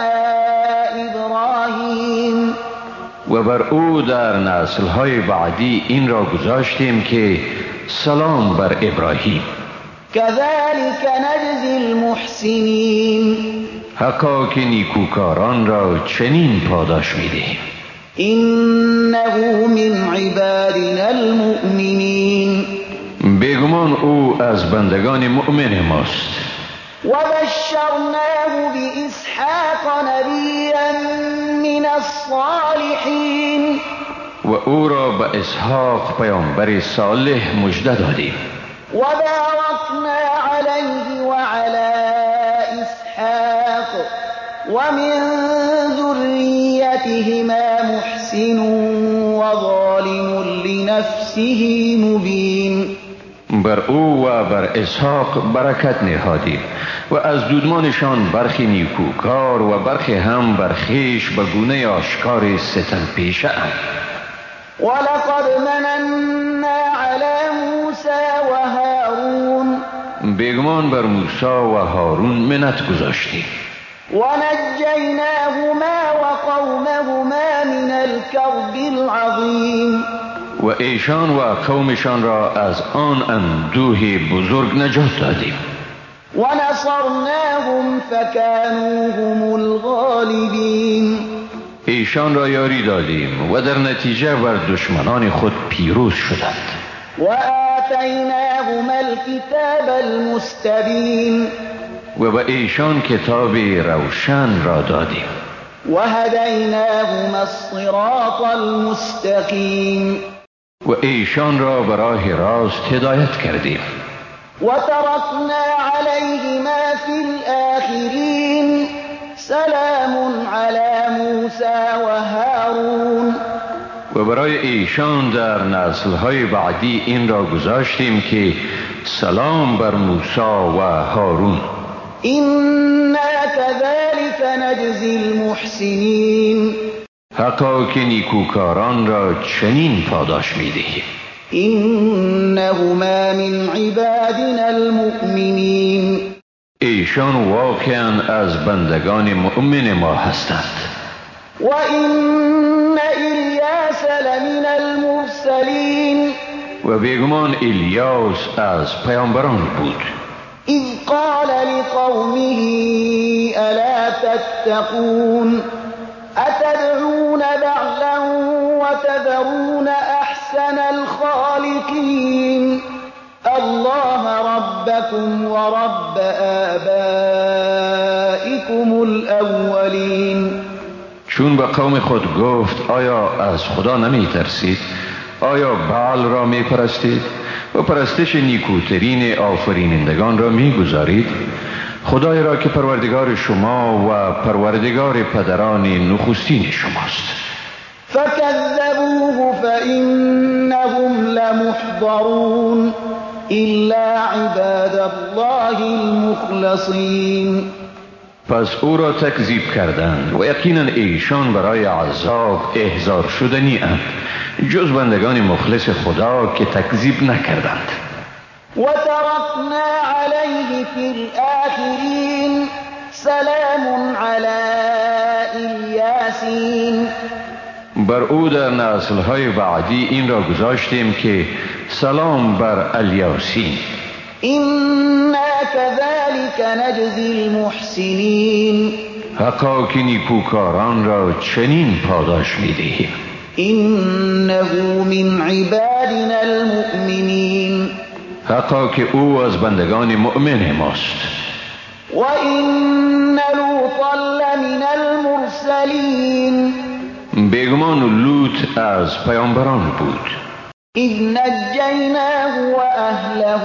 ابراهیم. و بر او در نسل‌های بعدی این را گذاشتیم که سلام بر ابراهیم. كذلك نجزي المحسنين. حقا که نیکوکاران را چنین پاداش می‌دهیم. إنه من عبادنا المؤمنين. بیگمان او از بندگان مؤمن ماست. وبشرناه بإسحاق نبيا من الصالحين. و او را به اسحاق پیامبر صالح مژده دادیم. وباركنا عليه وعلى إسحاق ومن ذريتهما محسن وظالم لنفسه مبين. بر او و بر اسحاق برکت نهادیم و از دودمانشان برخی نیکوکار و برخی هم بر خویش به گونه آشکار ستم پیشه اند. ولقد مننا على موسى وهارون. بیگمان بر موسی و هارون منت گذاشتیم. ونجيناهما وقومهما من الكرب العظيم. و ایشان و قومشان را از آن اندوه بزرگ نجات دادیم. ونصرناهم فكانوا هم الغالبين. ایشان را یاری دادیم و در نتیجه بر دشمنان خود پیروز شدند. وآتيناهما الكتاب المستبين. و به ایشان کتاب روشن را دادیم. وهديناهما الصراط المستقيم. و ایشان را به راه راست هدایت کردیم. وتركنا عليهما في الآخرين. سلام على موسى وهارون. و برای ایشان در نسل‌های بعدی این را گذاشتیم که سلام بر موسی و هارون. إنا كذلك نجزي المحسنين. حقا که نیکوکاران را چنین پاداش می‌دهیم. إنهما من عبادنا المؤمنين. ایشان واقعا از بندگان مؤمن ما هستند. وإن إلياس لمن المرسلين. و بیگمان الیاس از پیامبران بود. إذ قال لقومه ألا تتقون أتدعون بعلا وتذرون أحسن الخالقين الله ربكم ورب آبائكم الأولين. چون به قوم خود گفت آیا از خدا نمی ترسید؟ آیا بعل را می پرستید و پرستش نیکوترین آفرینندگان را می گذارید؟ خدای را که پروردگار شما و پروردگار پدران نخستین شماست. فكذبوه فإنهم لمحضرون إلا عباد الله المخلصين. پس او را تکذیب کردند و یقینا ایشان برای عذاب احضار شدنی اند جز بندگان مخلص خدا که تکذیب نکردند. وتركنا عليه في الآخرين سلام على الياسين. بر او در نسل‌های بعدی این را گذاشتیم که سلام بر الیاسین. إنا كذلك نجزي المحسنين. حقا که نیکوکاران را چنین پاداش می‌دهیم. إنه من عبادنا المؤمنين. حقا که او از بندگان مؤمن ماست. وإن لوطا لمن المرسلين. بیگمان لوط از پیامبران بود. إذ نجيناه وأهله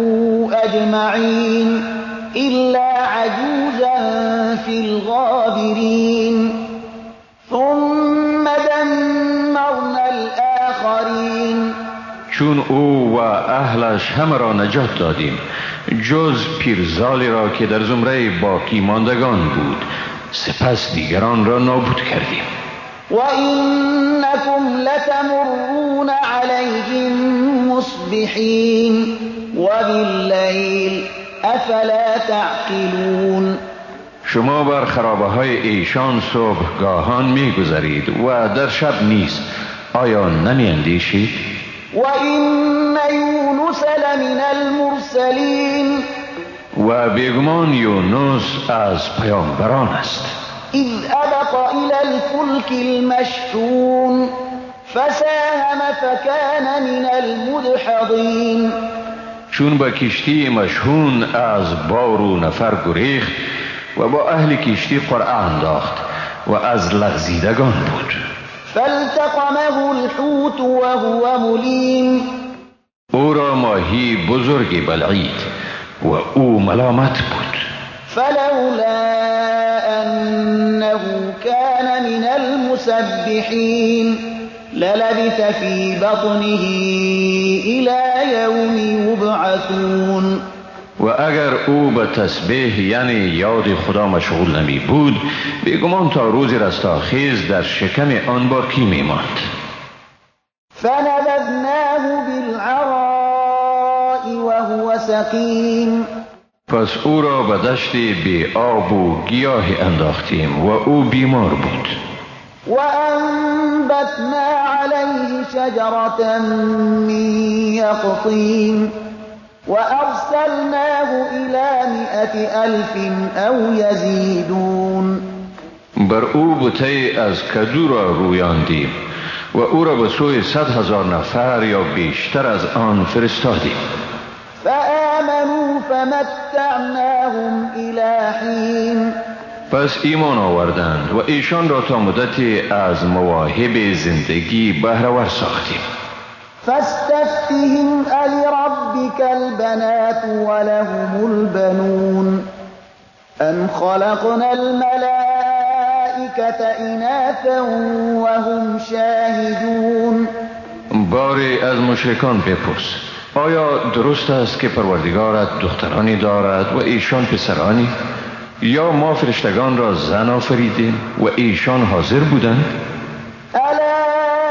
أجمعين إلا عجوزا في الغابرين ثم دمرنا الآخرين. چون او و اهلش همه را نجات دادیم جز پیرزالی را که در زمره باقی ماندگان بود، سپس دیگران را نابود کردیم. وإنكم لتمرون عليهم مصبحين وبالليل أفلا تعقلون. شما بر خرابه های ایشان صبحگاهان می گذرید و در شب نیز آیا نمی اندیشید؟ وإن يونس لمن المرسلين و بیگمان یونس از پیامبران است. إذ أبق إلى الفلك المشحون فساهم فكان من المدحضين چون به کشتی مشحون از بار و نفر گریخت و با اهل کشتی قرعه انداخت و از لغزیدگان بود. فالتقمه الحوت وهو مليم او را ماهی بزرگی بلعید و او ملامت بود. فلولا أنه كان من المسبحين للبث في بطنه إلى يوم يبعثون و اگر او به تسبیح یعنی یاد خدا مشغول نمی بود، بیگمان تا روز رستاخیز در شکم آن باقی می ماند. فنبذناه بالعراء وهو سقيم پس او را به دشت بی آب و گیاهی انداختیم و او بیمار بود. وأنبتنا عليه شجرة من يقطين وأرسلناه إلى 100,000 أو يزيدون بر او بوته از کدو را رویاندیم و او را به سوی 100,000 نفر یا بیشتر از آن فرستادیم. فآمنوا فمتعناهم إلى حين پس ایمان آوردند و ایشان را تا مدتی از مواهب زندگی بهره‌ور ساختیم. فاستفتهم ألربك البنات ولهم البنون أم خلقنا الملائكة إناثا وهم شاهدون باری از مشرکان بپرس، آیا درست است که پروردگارت دخترانی دارد و ایشان پسرانی؟ یا ما فرشتگان را زن آفریدیم و ایشان حاضر بودند؟ ألا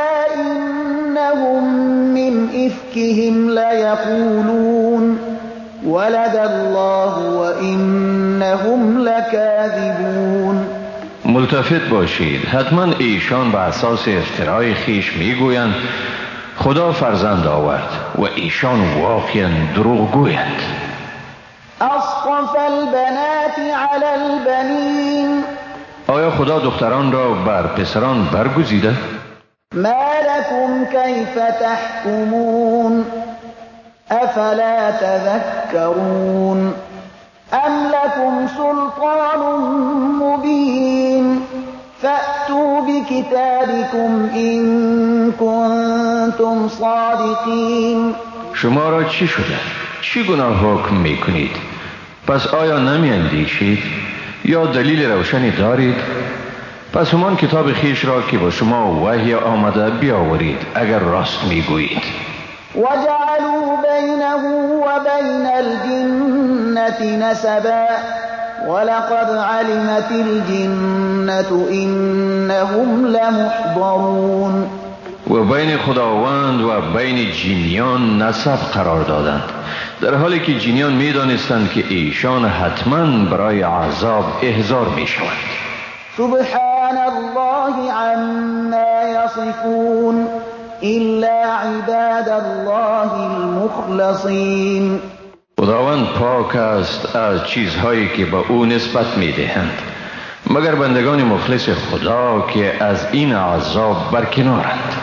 إنهم من إفكهم ليقولون ولد الله وإنهم لكاذبون ملتفت باشید، حتما ایشان به اساس افترای خیش میگویند خدا فرزند آورد و ایشان واقعا دروغ گویند. أصطفى البنات على البنين آیا خدا دختران را بر پسران برگزیده؟ ما لكم كيف تحكمون أفلا تذكرون أم لكم سلطان مبين فأتوا بكتابكم إن كنتم صادقين. شما را چی شده؟ چی گناه حکم می کنید؟ پس آیا نمی اندیشید؟ یا دلیل روشنی دارید؟ پس همان کتاب خیش را که با شما وحی آمده بیاورید اگر راست می گویید. وجعلوا بينه وبين الجنة نسبا ولقد علمت الجنة إنهم لمحضرون و بین خداوند و بین جینیان نسب قرار دادند، در حالی که جینیان می دانستند که ایشان حتما برای عذاب احضار می شوند. سبحان الله عما يصفون إلا عباد الله المخلصين. خداوند پاک است از چیزهایی که به او نسبت می دهند مگر بندگان مخلص خدا که از این عذاب برکنارند.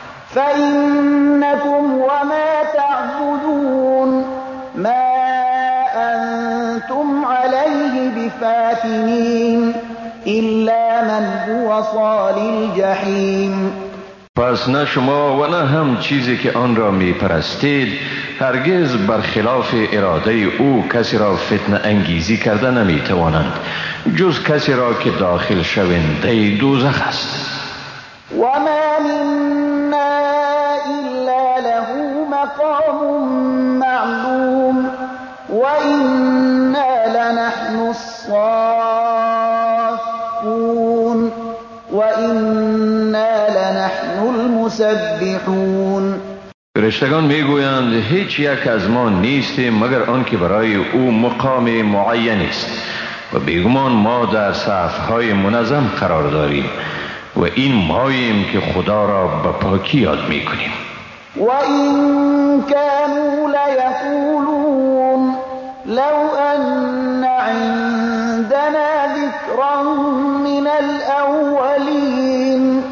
فإنكم وما تعبدون ما أنتم عليه بفاتنين إلا من هو صال الجحيم. پس نه شما و نه هم چیزی که آن را می پرستید هرگز برخلاف اراده او کسی را فتنه انگیزی کرده نمی توانند جز کسی را که داخل شونده دوزخ است. وما منا إلا له مقام معلوم وإنا لنحن الصافون وإنا لنحن المسبحون. فرشتگان میگویند هیچ یک از ما نیستیم مگر آن که برای او مقام معین است و بیگمان ما در صفهای منظم قرار داریم و این ماییم که خدا را به پاکی یاد میکنیم. وإن كانوا ليقولون لو أن عندنا ذكرا من الأولين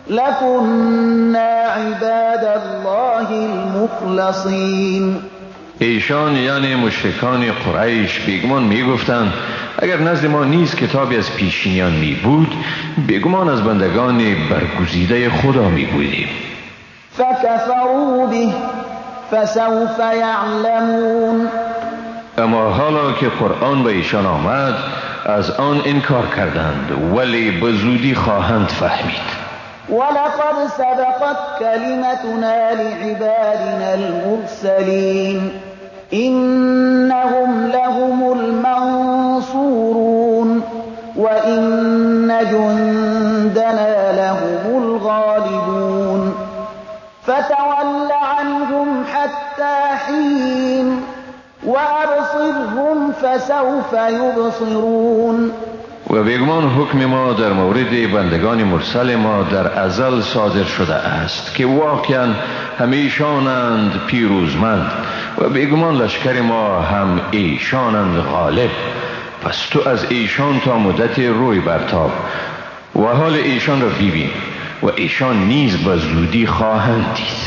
لكنا عباد الله المخلصین. ایشان یعنی مشرکان قریش بیگمان میگفتند اگر نزد ما نیز کتابی از پیشینیان می بود بیگمان از بندگان برگزیده خدا می بودیم. فکفروا به فسوف یعلمون. اما حالا که قرآن به ایشان آمد از آن انکار کردند ولی به زودی خواهند فهمید. ولقد سبقت كلمتنا لعبادنا المرسلين إنهم لهم المنصورون وإن جندنا لهم الغالبون فتول عنهم حتى حين وأبصرهم فسوف يبصرون. و بیگمان حکم ما در مورد بندگان مرسل ما در ازل صادر شده است که واقعا همه ایشانند پیروزمند و بیگمان لشکر ما هم ایشانند غالب. پس تو از ایشان تا مدت روی برتاب و حال ایشان را ببین و ایشان نیز به زودی خواهند دید.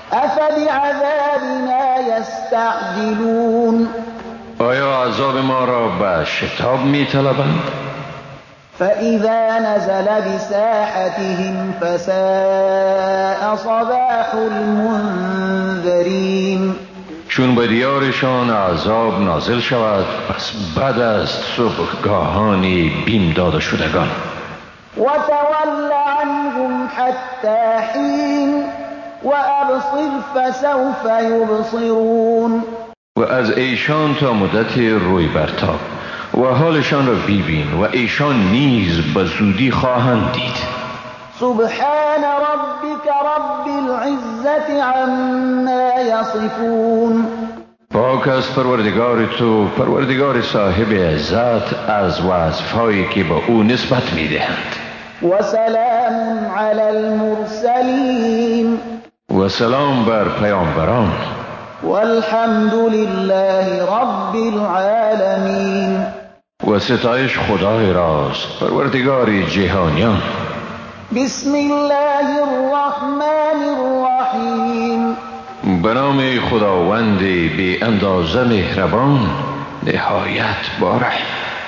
افبعذابنا یستعجلون. آیا عذاب ما را به شتاب می طلبند؟ فإذا نزل بساحتهم فساء صباح المنذرین. چون به دیارشان عذاب نازل شود پس بد است صبحگاهان بیم داده شدگان. وتول عنهم حتى حين وأبصر فسوف يبصرون. و از ایشان تا مدت روی برتاب و حالشان را ببین و ایشان نیز به زودی خواهند دید. سبحان ربك رب العزة عما يصفون. پاک است پروردگار تو پروردگار صاحب عزت از وصفهایی که به او نسبت میدهند. و سلام علی المرسلین. و سلام بر پیامبران. والحمد لله رب العالمین. و ستایش خدای راست پروردگار جهانیان. بسم الله الرحمن الرحیم. به نام خداوند بی اندازه مهربان نهایت بارحم.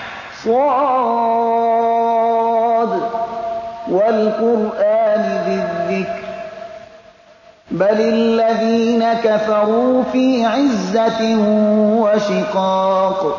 صاد والقرآن ذی الذکر بل الذین کفروا فی عزة و شقاق.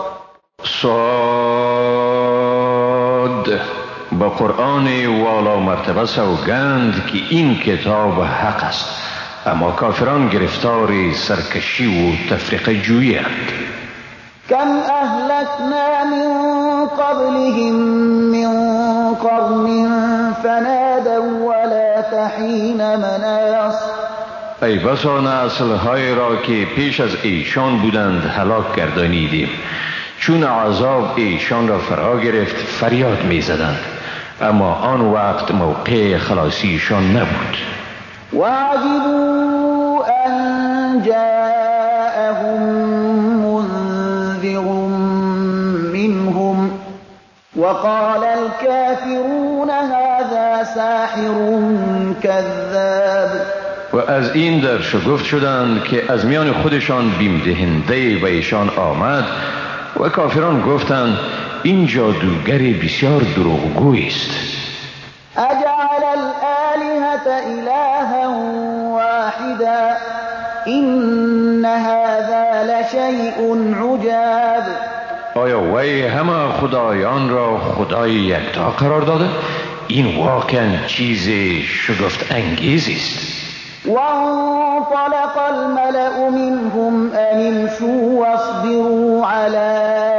صاد با قرآن والا مرتبه سوگند که این کتاب حق است اما کافران گرفتار سرکشی و تفریقه جویی اند. کم اهلکنا من قبلهم من قرن فنادوا ولا تحین مناص. ای بسا نسل‌های را که پیش از ایشان بودند هلاک گردانیدیم چون عذاب ایشان را فرا گرفت فریاد می زدند اما آن وقت موقع خلاصیشان نبود. وعجبوا ان جاءهم منذر منهم وقال الكافرون هذا ساحر كذاب. و از این در شگفت شدند که از میان خودشان بیم دهنده به ایشان آمد و کافران گفتند این جادوگر بسیار دروغگویی است. اجعل الآلهة إلها واحدا إن هذا لشيء عجاب. آیا وی همه خدایان را خدای یکتا قرار داده؟ این واقعا چیز شگفت انگیزی است. وانطلق الملأ منهم أن امشوا واصبروا على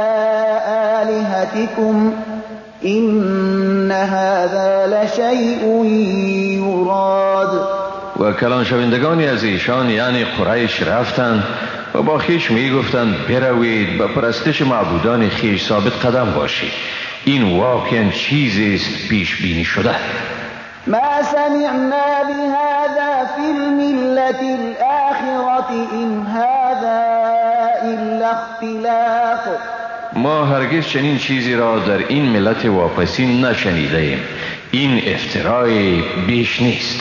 آلهتكم إن هذا لشيء يراد. و کلان شوندگانی از ایشان یعنی قریش رفتند و با خیش می گفتند بروید به پرستش معبودان خیش ثابت قدم باشید این واقعا چیزی است پیش بینی شده. ما سمعنا بهذا في الملة الآخرة إن هذا إلا اختلاق. ما هرگز چنین چیزی را در این ملت واپسین نشنیده ایم. این افترای بیش نیست.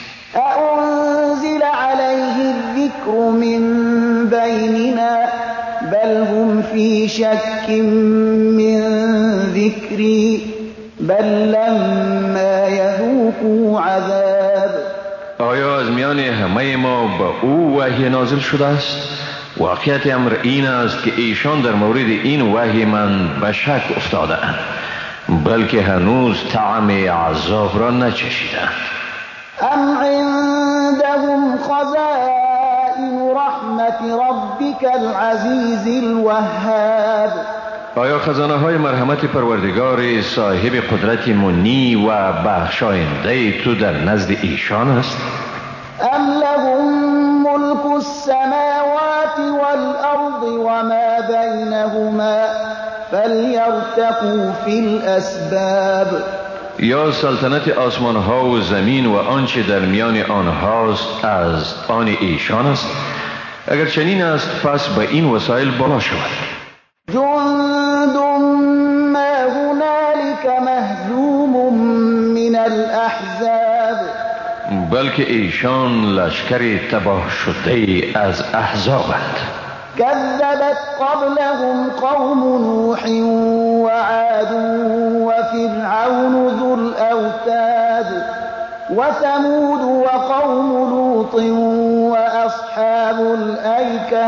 أأنزل عليه الذكر من بيننا بل هم في شك من ذكري بل لما يذوقوا عذاب. آیا از میان همه ما به او وحی نازل شده است؟ واقعیت امر این است که ایشان در مورد این وحی من به شک افتاده اند، بلکه هنوز طعم عذاب را نچشیدند. ام عندهم خزائن رحمت ربك العزیز الوهاب. آیا خزانه های مرحمت پروردگار صاحب قدرت منی و بخشاینده تو در نزد ایشان است؟ ام لهم ملك السماوات والأرض وما بينهما فليرتقوا في الأسباب. یا سلطنت آسمان ها و زمین و آنچه در میان آنهاست از آن ایشان است؟ اگر چنین است پس به این وسایل بالا شود. جند ما هنالك مهزوم من الأحزاب. بلکه ایشان لشکر تباه شده از احزابند. كذبت قبلهم قوم نوح وعاد وفرعون ذو الأوتاد وثمود وقوم لوط وأصحاب الأيكة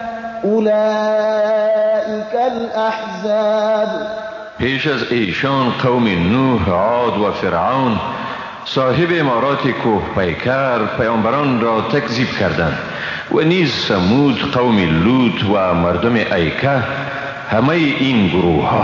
أولئك الأحزاب. پیش از ایشان قوم نوح، عاد و فرعون صاحب امارات کوه پیکر پیامبران را تکذیب کردند و نیز ثمود، قوم لوط و مردم ایکه، همه این گروه ها.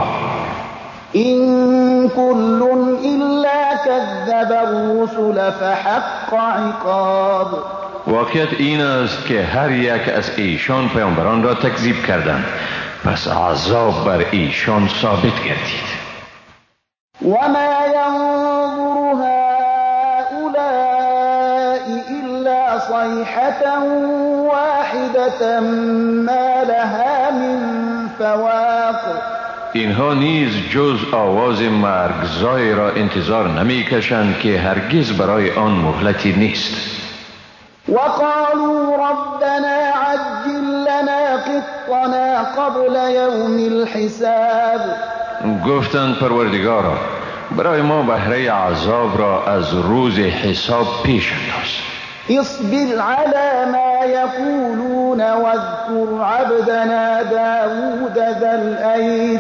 این کل الا کذب الرسل فحق عقاب. واقعیت این است که هر یک از ایشان پیامبران را تکذیب کردند، پس عذاب بر ایشان ثابت گردید. وما ينظر هؤلاء إلا صيحة واحدة ما لها من فواق. اینها نیز جز آواز مرگزای را انتظار نمی کشند که هرگز برای آن مهلتی نیست. وقالوا ربنا عجل لنا قطنا قبل يوم الحساب. گفتند پروردگارا برای ما بهره عذاب را از روز حساب پیش انداز. اصبر على ما يقولون واذكر عبدنا داود ذا الأيد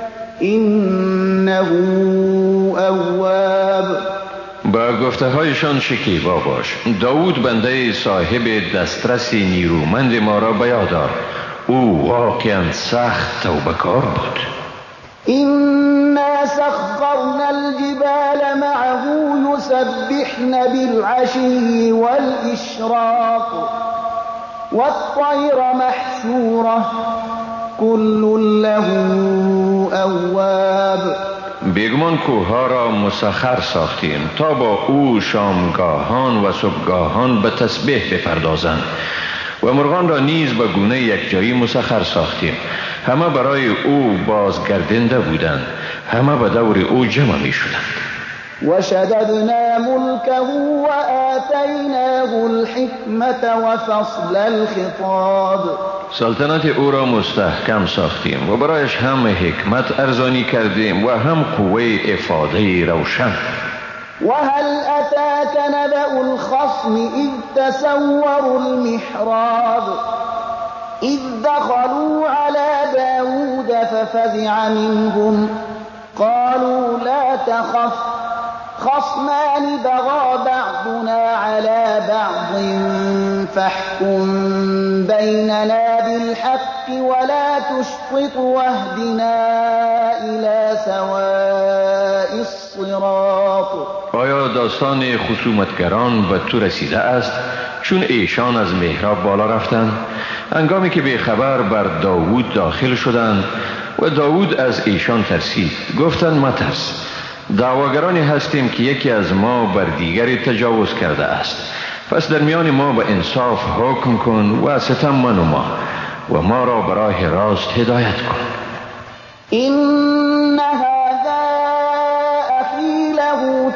إنه أواب. با گفته هایشان شکیبا باش. داود بنده صاحب دسترس نیرومند ما را به یاد دار، او واقعا سخت توبه‌کار بود. إنا سخرنا الجبال معه يسبحن بالعشي والإشراق والطير محشورة كل له أواب. بیگمان کوهها را مسخر ساختیم تا با او شامگاهان و صبحگاهان به تسبیح بپردازند و مرغان را نیز به گونه یک جایی مسخر ساختیم، همه برای او بازگردنده بودند، همه به دور او جمع می شدند. وشددنا ملكه وآتيناه الحكمة وفصل الخطاب. سلطنت او را مستحکم ساختیم و برایش هم حکمت ارزانی کردیم و هم قوه افاده روشن. وهل أتاك نبأ الخصم إذ تسوروا المحراب إذ دخلوا على داود ففزع منهم قالوا لا تخف خصمان بغى بعضنا على بعض فاحكم بيننا بالحق ولا تشطط واهدنا إلى سواء الصراط. آیا داستان خصومتگران به تو رسیده است چون ایشان از محراب بالا رفتند هنگامی که به خبر بر داوود داخل شدند و داوود از ایشان ترسید؟ گفتند مترس، دعواگرانی هستیم که یکی از ما بر دیگری تجاوز کرده است. پس در میان ما به انصاف حکم کن و ستم منما و ما را به راه راست هدایت کن. إن هذا أخي له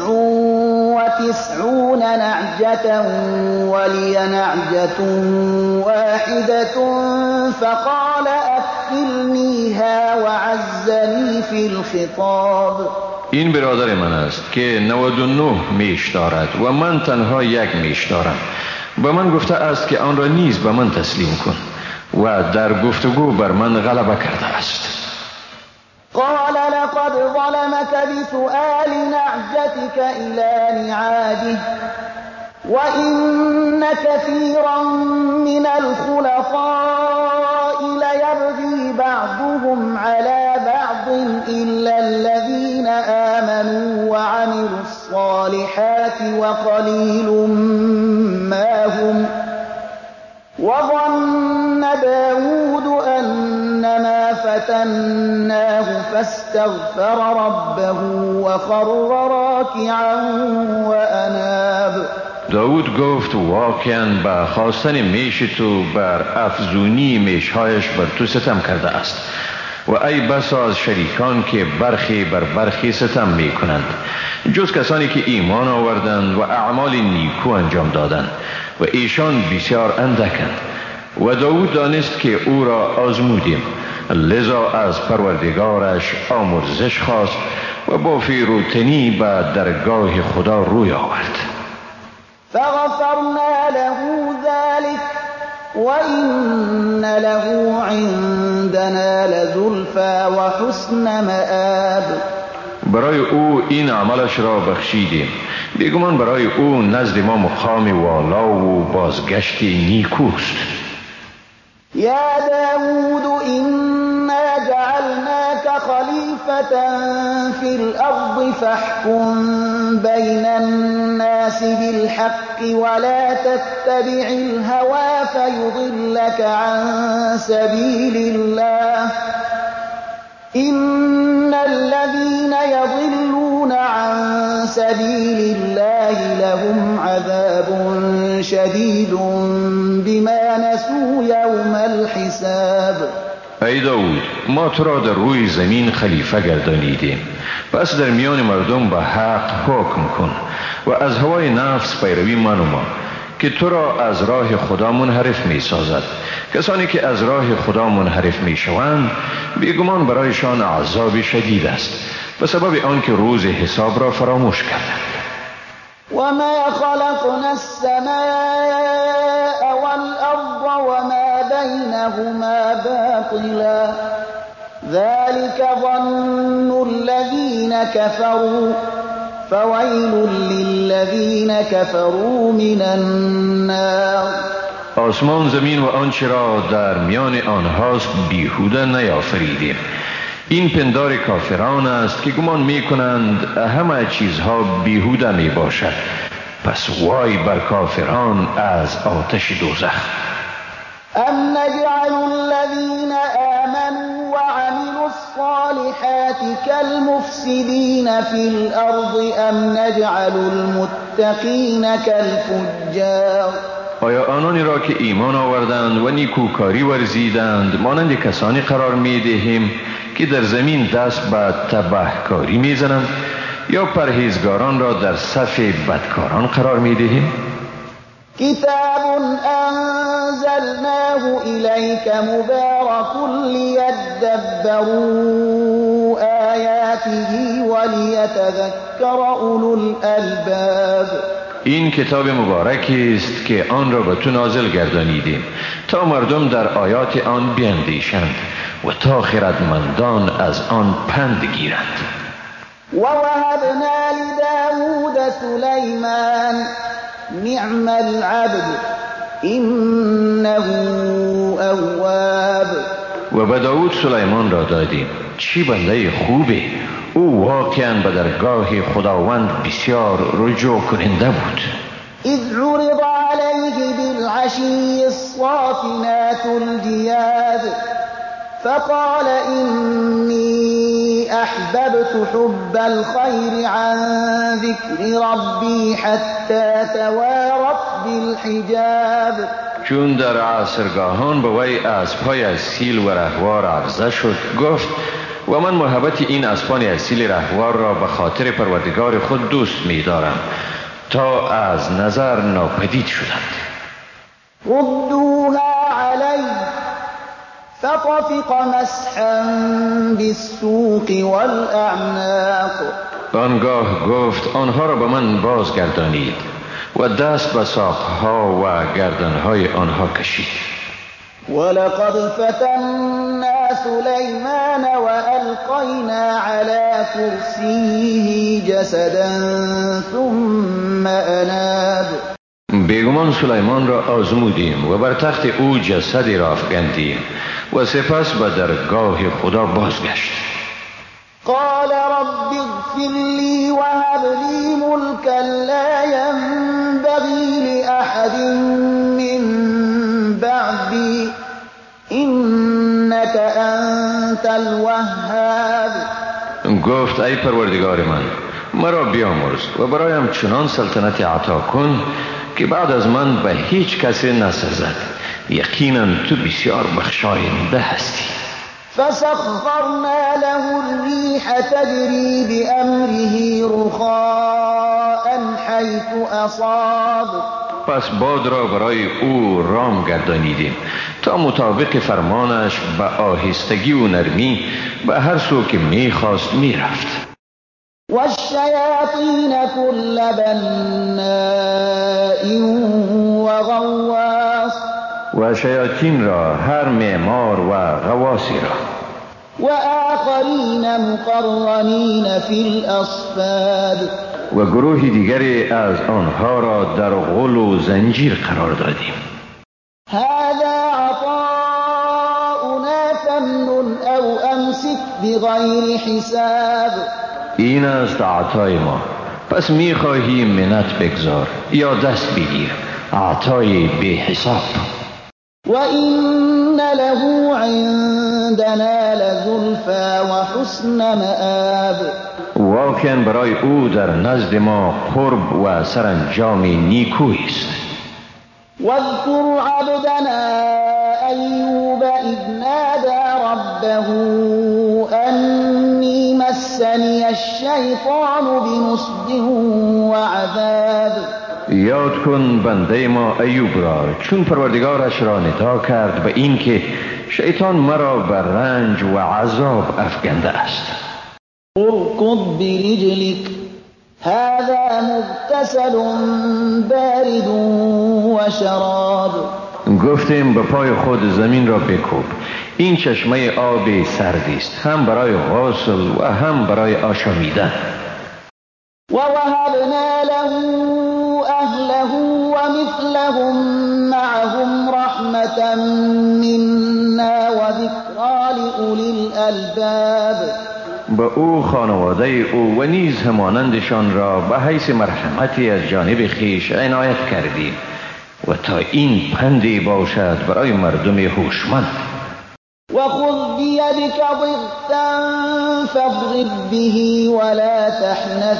99 نعجة ولي نعجة واحدة فقال أكفلنيها وعزني في الخطاب. این برادر من است که 99 میش دارد و من تنها یک میش دارم. به من گفته است که آن را نیز به من تسلیم کن و در گفتگو بر من غلبه کرده است. قال لقد ظلمك بسؤال نعجتك إلى نعاجه وإن كثيرا من الخلطاء ليبغي بعضهم على بعض إلا الذين آمنوا وعملوا الصالحات وقليل ما هم. وظن داود أنما فتناه فاستغفر ربه وخر راكعا وأناب. داود گفت واقعا به خواستن میش تو بر افزونی میشهایش بر تو ستم کرده است و ای بسا از شریکان که برخی بر برخی ستم می کنند، جز کسانی که ایمان آوردند و اعمال نیکو انجام دادند و ایشان بسیار اندکند. و داود دانست که او را آزمودیم، لذا از پروردگارش آمرزش خواست و با فیروتنی به درگاه خدا روی آورد. فغفرنا له ذلك وإن له عندنا لزلفى وحسن مآب. برای او این عملش را بخشیدیم، بیگمان برای او نزد ما مقام والا و بازگشتی نیکوست. يا داود إنا جعلناك خليفة في الأرض فاحكم بين الناس بالحق ولا تتبع الهوى فيضلك عن سبيل الله إن الذين يضلون عن سبيل الله لهم عذاب شديد بما نسوا يوم الحساب. ای داود، ما تو را در روی زمین خلیفه گردانیدیم، پس در میان مردم به حق حکم کن و از هوای نفس پیروی منما که تو را از راه خدا منحرف می سازد. کسانی که از راه خدا منحرف می شوند بیگمان برایشان عذاب شدید است به سبب آنکه روز حساب را فراموش کردند. وما خلقنا السماء والأرض وما بينهما باطلا ذلك ظن الذين كفروا فويل للذين كفروا من النار. آسمان زمین و آنچه را در میان آنهاست بیهوده نیافریدیم. این پندار کافران است که گمان می کنند همه چیزها بیهوده می باشد. پس وای بر کافران از آتش دوزخ. ام نجعل الذين آمنوا وعملوا الصالحات كالمفسدين في الأرض ام نجعل المتقين كالفجار. آیا آنانی را که ایمان آوردند و نیکوکاری ورزیدند مانند کسانی قرار می دهیم که در زمین دست به تبهکاری می زنند یا پرهیزگاران را در صف بدکاران قرار می دهیم؟ کتاب انزلناه الیک مبارک لیدبروا آیاته ولیتذکر اولو الالباب. این کتاب مبارکی است که آن را به تو نازل گردانیدیم تا مردم در آیات آن بیندیشند و تا خردمندان از آن پند گیرند. ووهبنا لداود سلیمان نعم العبد انه اواب. و به داود سلیمان را دادیم، چی بنده خوبه، او واقعا به درگاه خداوند بسیار رجوع کننده بود. اذ عرض علیه بالعشی الصافنات الجیاد فقال إني أحببت حب الخير عن ذكر ربي حتى توارت بالحجاب. چون در عصرگاهان به وی اسب‌های اصیل و رهوار عرضه شد، گفت و من محبت این اسبان اصیل رهوار را به خاطر پروردگار خود دوست می دارم تا از نظر ناپدید شدند. ردوها علی فطفق مسحا بالسوق والاعناق. آنگاه گفت آنها را به من بازگردانید و دست به ساقها و گردنهای آنها کشید. ولقد فتنا سلیمان والقینا علی کرسیه جسدا ثم اناب. بیگمان سلیمان را آزمودیم و بر تخت او جسدی را افکندیم و سپس به درگاه خدا بازگشت. قال رب اغفر لي وهب لي ملكا لا ينبغي لأحد من بعدي إنك أنت الوهاب. گفت ای پروردگار من، مرا بیامرز و برایم چنان سلطنت عطا کن که بعد از من به هیچ کسی نسزد. یقینا تو بسیار بخشاینده هستی. فسخرنا له الريح تجري بأمره رخاء حيث أصاب. پس باد را برای او رام گردانیدیم تا مطابق فرمانش به آهستگی و نرمی به هر سو که می‌خواست می‌رفت. والشياطين كل بناء وغواص. و شیاطین را هر معمار و غواصی را وآخرين مقرنين في الأصفاد. و گروه دیگری از آنها را در غل و زنجیر قرار دادیم. هذا عطاؤنا فامنن أو أمسك بغير حساب. این است عطای ما، پس می‌خواهی منت بگذار یا دست بگیر، عطای بی حساب. وَإِنَّ لَهُ عِندَنَا لَزُلْفَىٰ وَحُسْنَ مَآبٍ. واقعا برای او در نزد ما قرب و سرانجام نیکویی است. واذكر عبدنا أيوب إذ نادى ربه أني مسني الشيطان بنصب وعذاب. یاد کن بنده ما ایوب را چون پروردگارش را ندا کرد به این که شیطان مرا بر رنج و عذاب افکنده است. اركض برجلك هذا مغتسل بارد وشراب. گفتیم به پای خود زمین را بکوب، این چشمه آب سردی است، هم برای غسل و هم برای آشامیدن. ووهبنا له أهله ومثلهم معهم رحمة منا وذكرى لأولي الألباب. به او خانواده او و نیز همانندشان را به حیث مرحمتی از جانب خویش عنایت کردیم و تا این پندی باشد برای مردم هوشمند. وخذ بيدك ضغثا فاضرب به ولا تحنث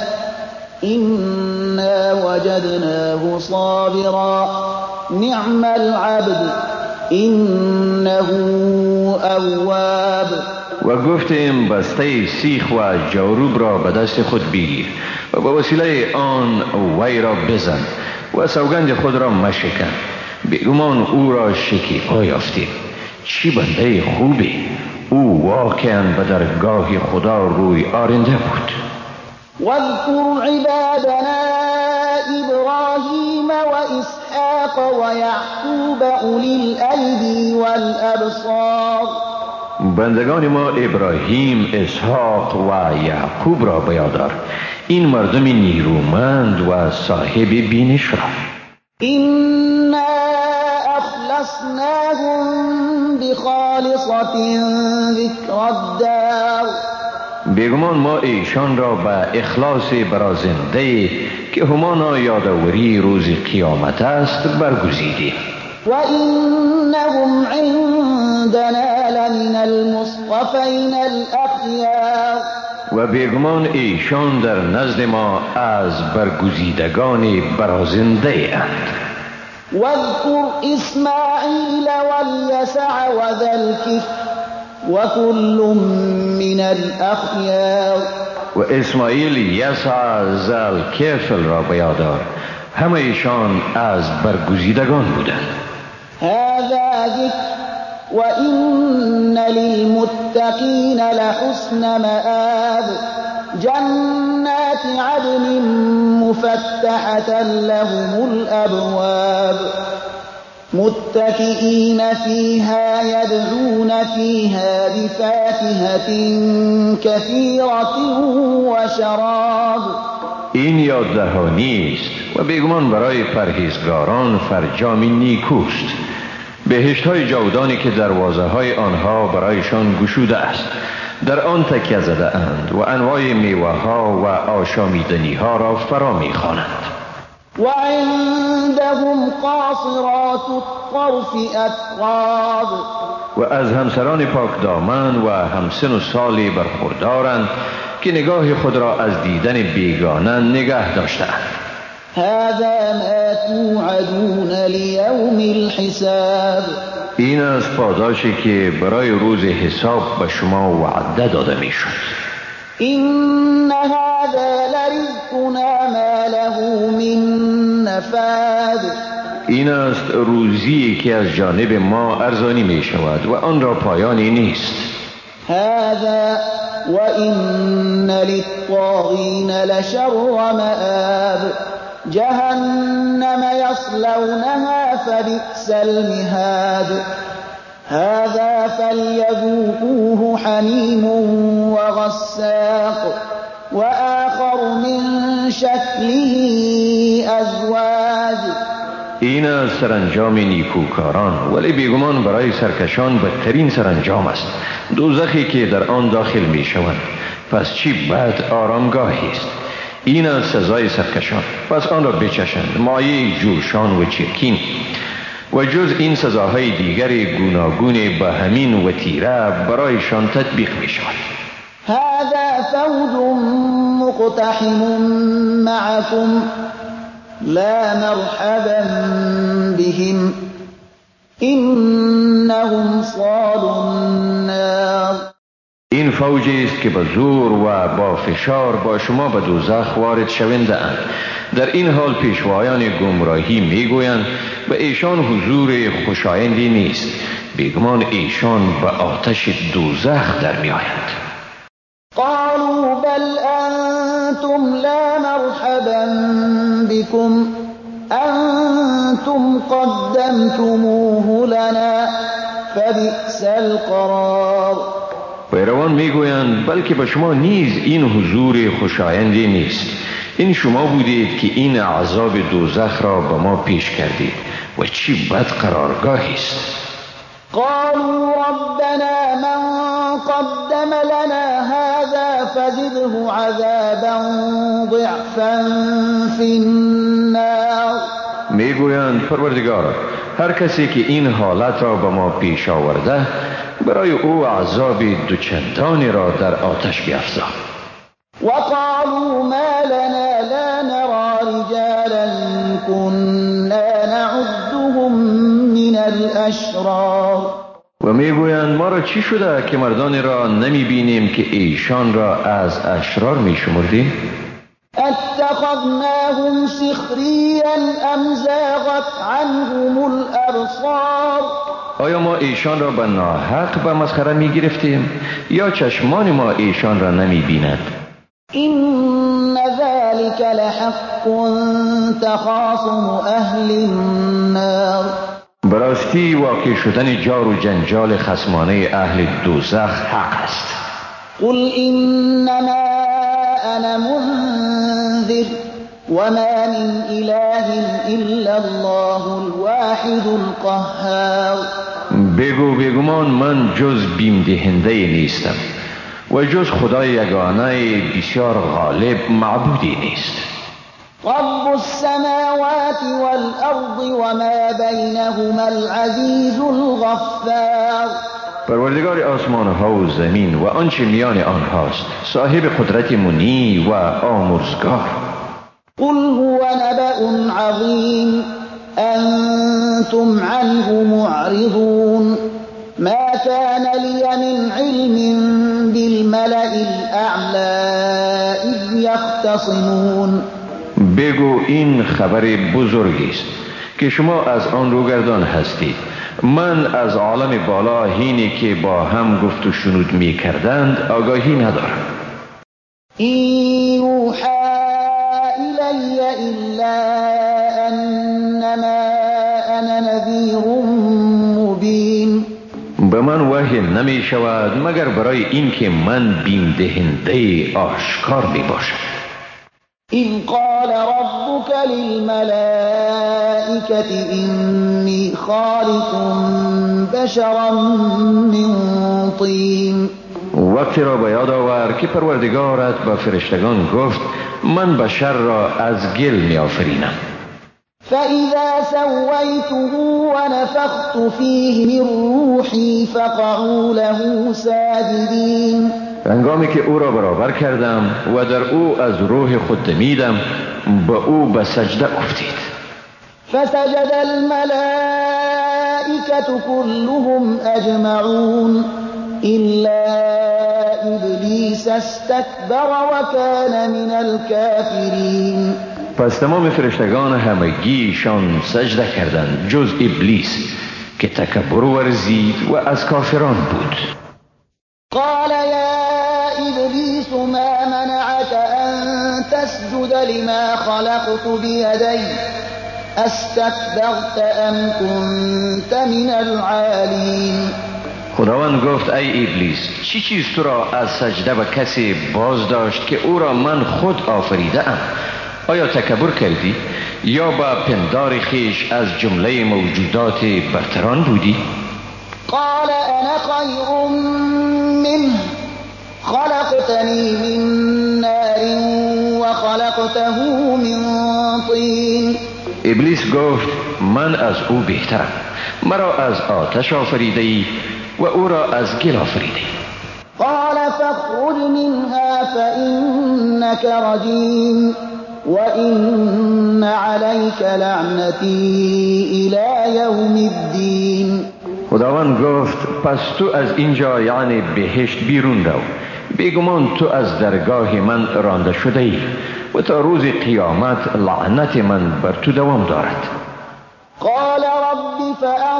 إنا وجدناه صابرا نعم العبد إنه أواب. و گفتیم بسته سیخ و جاروب را به دست خود بگیر و به وسیله آن وی را بزن و سوگند خود را مشکن، بیگمان او را شکیبا یافتیم. چی بنده خوبی، او واقعا به درگاه خدا روی آرنده بود. واذكر عبادنا إبراهيم وإسحاق ويعقوب أولي الأيدي والأبصار. بندگان ما ابراهیم، اسحاق و یعقوب را بیادار، این مردم نیرومند و صاحب بینش را. إنا أخلصناهم بخالصة ذكر الدار. بیگمان ما ایشان را به اخلاص برازنده که همانا یادآوری روز قیامت است برگزیدیم. وإنهم عندنا لمن المصطفین الأخیار. و بیگمان ایشان در نزد ما از برگزیدگان برازنده اند. واذكر إسماعيل واليسع وذا الكفل وكل من الأخيار. و اسماعیل، یسع، ذوالکفل را بیادار، همه ایشان از برگزیدگان بودند. هذا ذکر وإن للمتقین لحسن مآب. جنات عدن مفتحة لهم الأبواب متكئين فيها يدعون فيها بفاكهة كثيرة وشراب. این یاد دهانی است و بیگمان برای پرهیزگاران فرجامی نیکوست. بهشت‌های جاودانی که دروازه‌های آنها برایشان گشوده است، در آن تکیه زده اند و انواع میوه‌ها و آشامیدنی‌ها را فرا می‌خوانند. و عندهم قاصرات الطرف أتراب. و از همسران پاک دامن و همسن و سالی برخوردارند که نگاه خود را از دیدن بیگانه نگه داشتند. هذا ما توعدون لیوم الحساب. این است پاداشی که برای روز حساب به شما وعده داده می شد. این هذا لرزقنا ما له من نفاد. این است روزی که از جانب ما ارزانی می شود و آن را پایانی نیست. هذا وإن للطاغین لشر مآب. جهنم يصلونها فبئس المهاد. هذا فليذوقوه حميم وغساق وآخر من شكله أزواج. این از سرانجام نیکوکاران، ولی بیگمان برای سرکشان بدترین سرانجام است، دوزخی که در آن داخل می شوند. پس چی بد آرامگاهی است. این از سزای سرکشان، پس آن را بچشند، مایه جوشان و چرکین. و جز این سزاهای دیگر گوناگون به همین و تیره برایشان تطبیق می شود. هذا فوج مقتحم معكم لا مرحبا بهم إنهم صالوا النار. این فوجی است که به زور و با فشار با شما به دوزخ وارد شونده اند. در این حال پیشوایان گمراهی میگویند و ایشان حضور خوشایندی نیست، بیگمان ایشان به آتش دوزخ در می آیند. قالوا بل أنتم لا مرحبا بكم أنتم قدمتموه لنا فبئس القرار. پیروان میگویند بلکه به شما نیز این حضور خوشایندی نیست. این شما بودید که این عذاب دوزخ را به ما پیش کردید و چی بد قرارگاهی است. قالوا ربنا من قدم لنا هذا فزده عذابا ضعفا في النار. میگویند پروردگار، هر کسی که این حالت را به ما پیش آورده برای او عذاب دوچندانی را در آتش بیفزا. وقالوا ما لنا لا نرى رجالا كنا نعدهم من الاشرار. و میگویند ما را چی شده که مردانی را نمی بینیم که ایشان را از اشرار می شمردیم؟ اتخذناهم سخريا ام زاغت عنهم الابصار. آیا ما ایشان را به ناحق به مسخره می گرفتیم یا چشمان ما ایشان را نمی بیند؟ این ذلك لحق تخاصم اهل النار. براستی واقع شدن جار و جنجال خصمانه اهل دوزخ حق است. قل انما انا منذر وما من اله الا الله الواحد القهار. بگو بیگمان من جز بیم دهنده نیستم و جز خدای یگانه بسیار غالب معبودی نیست. رب السماوات والأرض وما بينهما العزيز الغفار. پروردگار آسمان ها و زمین و آنچه میان آنهاست، صاحب قدرت منی و آمرزگار. قل هو نبأ عظیم أنتم عنه معرضون ما كان لي من علم بالملأ الأعلى إذ يختصمون. بگو این خبر بزرگی است که شما از آن روگردان هستید. من از عالم بالا هینی که با هم گفت و شنود می کردند آگاهی ندارم. این یوحى إلی إلا أنما أنا نذیر مبین. به من وحی نمی شود مگر برای این که من بیم دهنده آشکار می باشم. إذ قال ربك للملائكة إني خالق بشرا من طین. وقتی را به یاد آور که پروردگارت به فرشتگان گفت من بشر را از گل می آفرینم. فإذا سويته ونفخت فيه من روحي فقعوا له ساجدين. هنگامی که او را برابر کردم و در او از روح خود دمیدم به او به سجده افتید. فسجد الملائكة كلهم أجمعون إلا إبليس استكبر وكان من الكافرين. پس تمام فرشتگان همگیشان سجده کردند جز ابلیس که تکبر ورزید و از کافران بود. قال يا إبليس ما منعك أن تسجد لما خلقت بيدي استكبرت أم كنت من العالين. خداوند گفت ای ابلیس چی چیز تو را از سجده به کسی باز داشت که او را من خود آفریده ام؟ آیا تکبر کردی یا با پندار خیش از جمله موجودات برتران بودی؟ قال انا خیر منه خلقتنی من نار و خلقته من طین. ابلیس گفت من از او بهترم، مرا از آتش آفریده ای و او را از گل آفریده. قال فاخرج منها فإنك رجیم وإن عليك لعنتی إلى یوم الدین. خداوند گفت پس تو از اینجا یعنی بهشت بیرون رو، بیگمان تو از درگاه من رانده شده ای و تا روز قیامت لعنت من بر تو دوام دارد. قال رب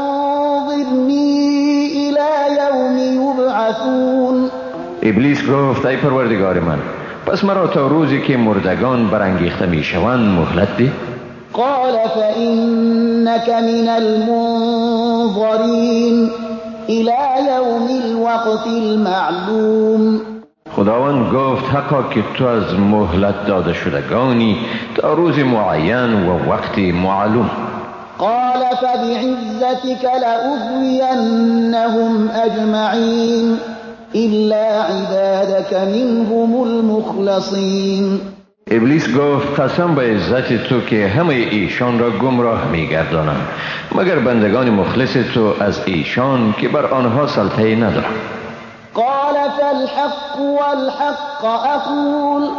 فأنظرنی إلى یوم یبعثون. ابلیس گفت ای پروردگار من پس مرا تا روزی که مردگان برانگیخته می شوند مهلت ده. قال فإنك من المنظرین إلى یوم الوقت المعلوم. خداوند گفت حقا که تو از مهلت داده شدگانی تا روز معین و وقت معلوم. قال فبعزتك لأغوینهم اجمعین إلا عبادك منهم المخلصین. ابلیس گفت قسم به عزت تو که همه ایشان را گمراه می‌گردانم مگر بندگان مخلص تو از ایشان که بر آنها سلطه ندارم. قال فالحق والحق أقول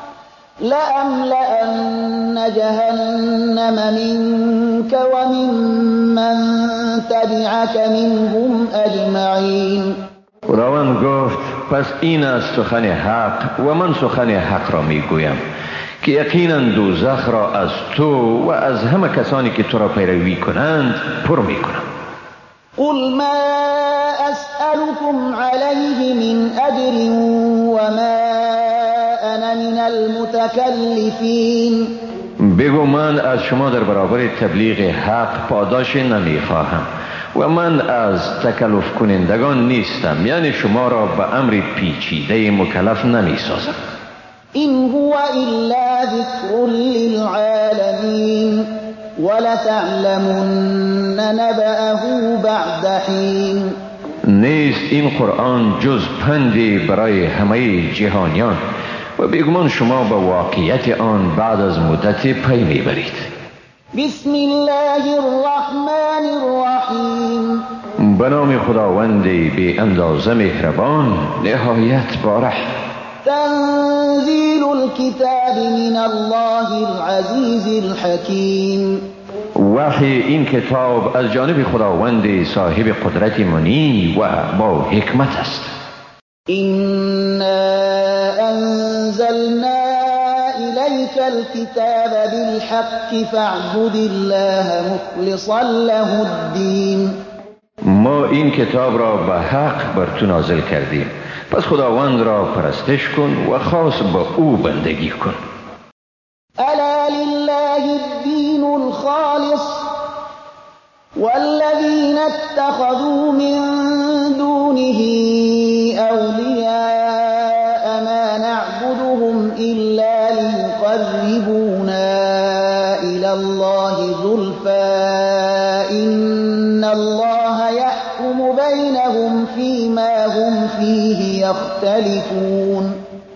لأملأن جهنم منك وممن تبعك منهم أجمعین. خداوند گفت پس این از سخن حق و من سخن حق را میگویم که یقینا دوزخ را از تو و از همه کسانی که تو را پیروی کنند پر میکنم. قل ما أسألكم عليه من أجر وما أنا من المتكلفين. بگو من از شما در برابر تبلیغ حق پاداش نمیخواهم و من از تکلف کنندگان نیستم، یعنی شما را به امر پیچیده مکلف نمی سازم. این هو الا ذکر للعالمین ولتعلمن نبأه بعد حین. نیست این قرآن جز پندی برای همه جهانیان و بیگمان شما به واقعیت آن بعد از مدت پی میبرید. بسم الله الرحمن الرحیم. به نام خداوند بی اندازه مهربان نهایت باره. تنزیل الكتاب من الله العزیز الحکیم. وحی این کتاب از جانب خداوند صاحب قدرت منی و با حکمت است. إنا أنزلنا إليك الكتاب بالحق فاعبد الله مخلصا له الدين. ما این کتاب را به حق بر تو نازل کردیم، پس خداوند را پرستش کن و خاص با او بندگی کن. ألا لله الدين الخالص والذين اتخذوا من دونه أولياء ما نعبدهم إلا ليقربونا إلى الله زلفى إن الله يحكم بينهم فيما هم فيه يختلفون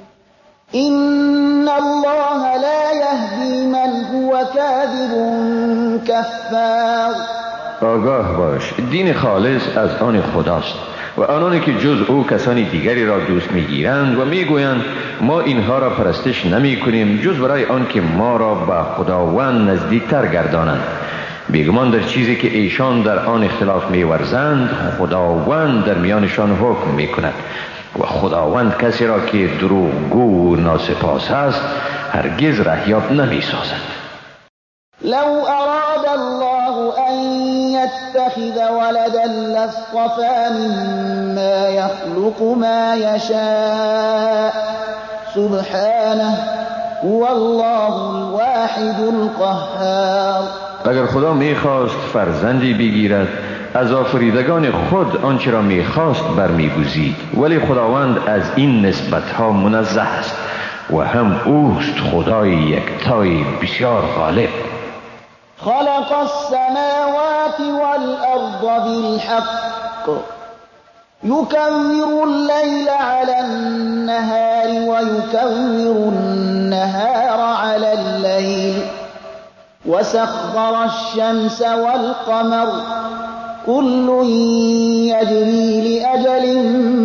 إن الله لا يهدي من هو كاذب كفار. آگاه باش، دین خالص از آن خداست و آنانی که جز او کسانی دیگری را دوست میگیرند و میگویند ما اینها را پرستش نمی کنیم جز برای آن که ما را به خداوند نزدیکتر گردانند. بیگمان در چیزی که ایشان در آن اختلاف میورزند خداوند در میانشان حکم میکند و خداوند کسی را که دروغگو و ناسپاس است هرگز رهیاب نمیسازد. لو أراد الله أن يتخذ ولدا لاصطفى مما يخلق ما يشاء سبحانه هو الله الواحد القهار. اگر خدا میخواست فرزندی بگیرد از آفریدگان خود آنچه را میخواست برمیگزید، ولی خداوند از این نسبتها منزه است و هم اوست خدای یکتای بسیار غالب. خلق السماوات والأرض بالحق يكور الليل على النهار ويكور النهار على الليل وسخر الشمس والقمر كل يجري لأجل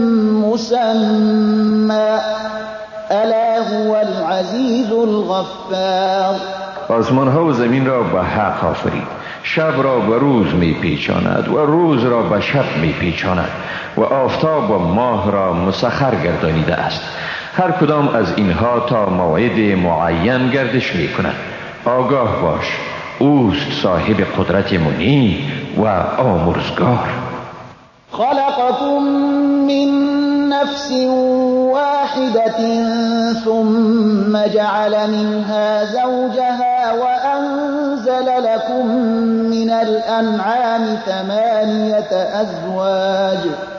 مسمى ألا هو العزيز الغفار. آسمان ها و زمین را به حق آفرید، شب را به روز می پیچاند و روز را به شب می پیچاند و آفتاب و ماه را مسخر گردانیده است. هر کدام از اینها تا موعد معین گردش می کند. آگاه باش، اوست صاحب قدرت منی و آمرزگار. خلقكم من نفس واحدة ثم جعل منها زوجها وأنزل لكم من الأنعام 8 أزواج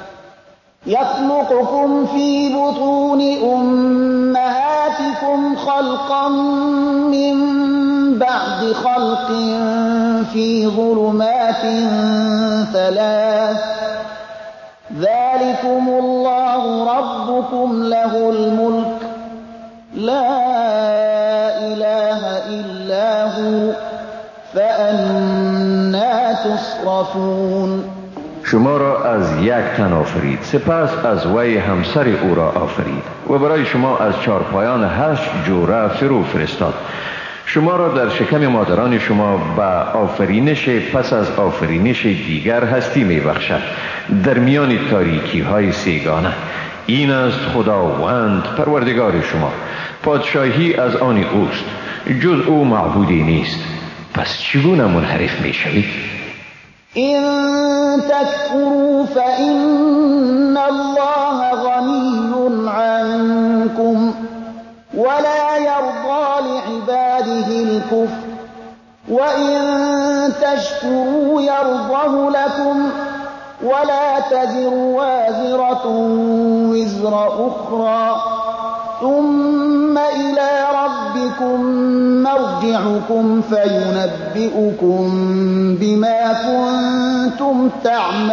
يخلقكم في بطون أمهاتكم خلقا من بعد خلق في ظلمات 3 ذلكم الله ربكم له الملك لا إله إلا هو فأنا تصرفون. شما را از یک تن آفرید، سپس از وی همسر او را آفرید و برای شما از چارپایان 8 جوره فرو فرستاد. شما را در شکم مادران شما به آفرینش پس از آفرینش دیگر هستی می بخشد در میان تاریکی های سیگانه. این است خداوند پروردگار شما، پادشاهی از آن اوست، جز او معبودی نیست. پس چگونه منحرف می شوید؟ إن تكفروا فإن الله غني عنكم ولا يرضى لعباده الكفر وإن تشكروا يرضه لكم ولا تزر وازرة وزر أخرى ثم إلى ربكم مرجعكم فينبئكم بما كنتم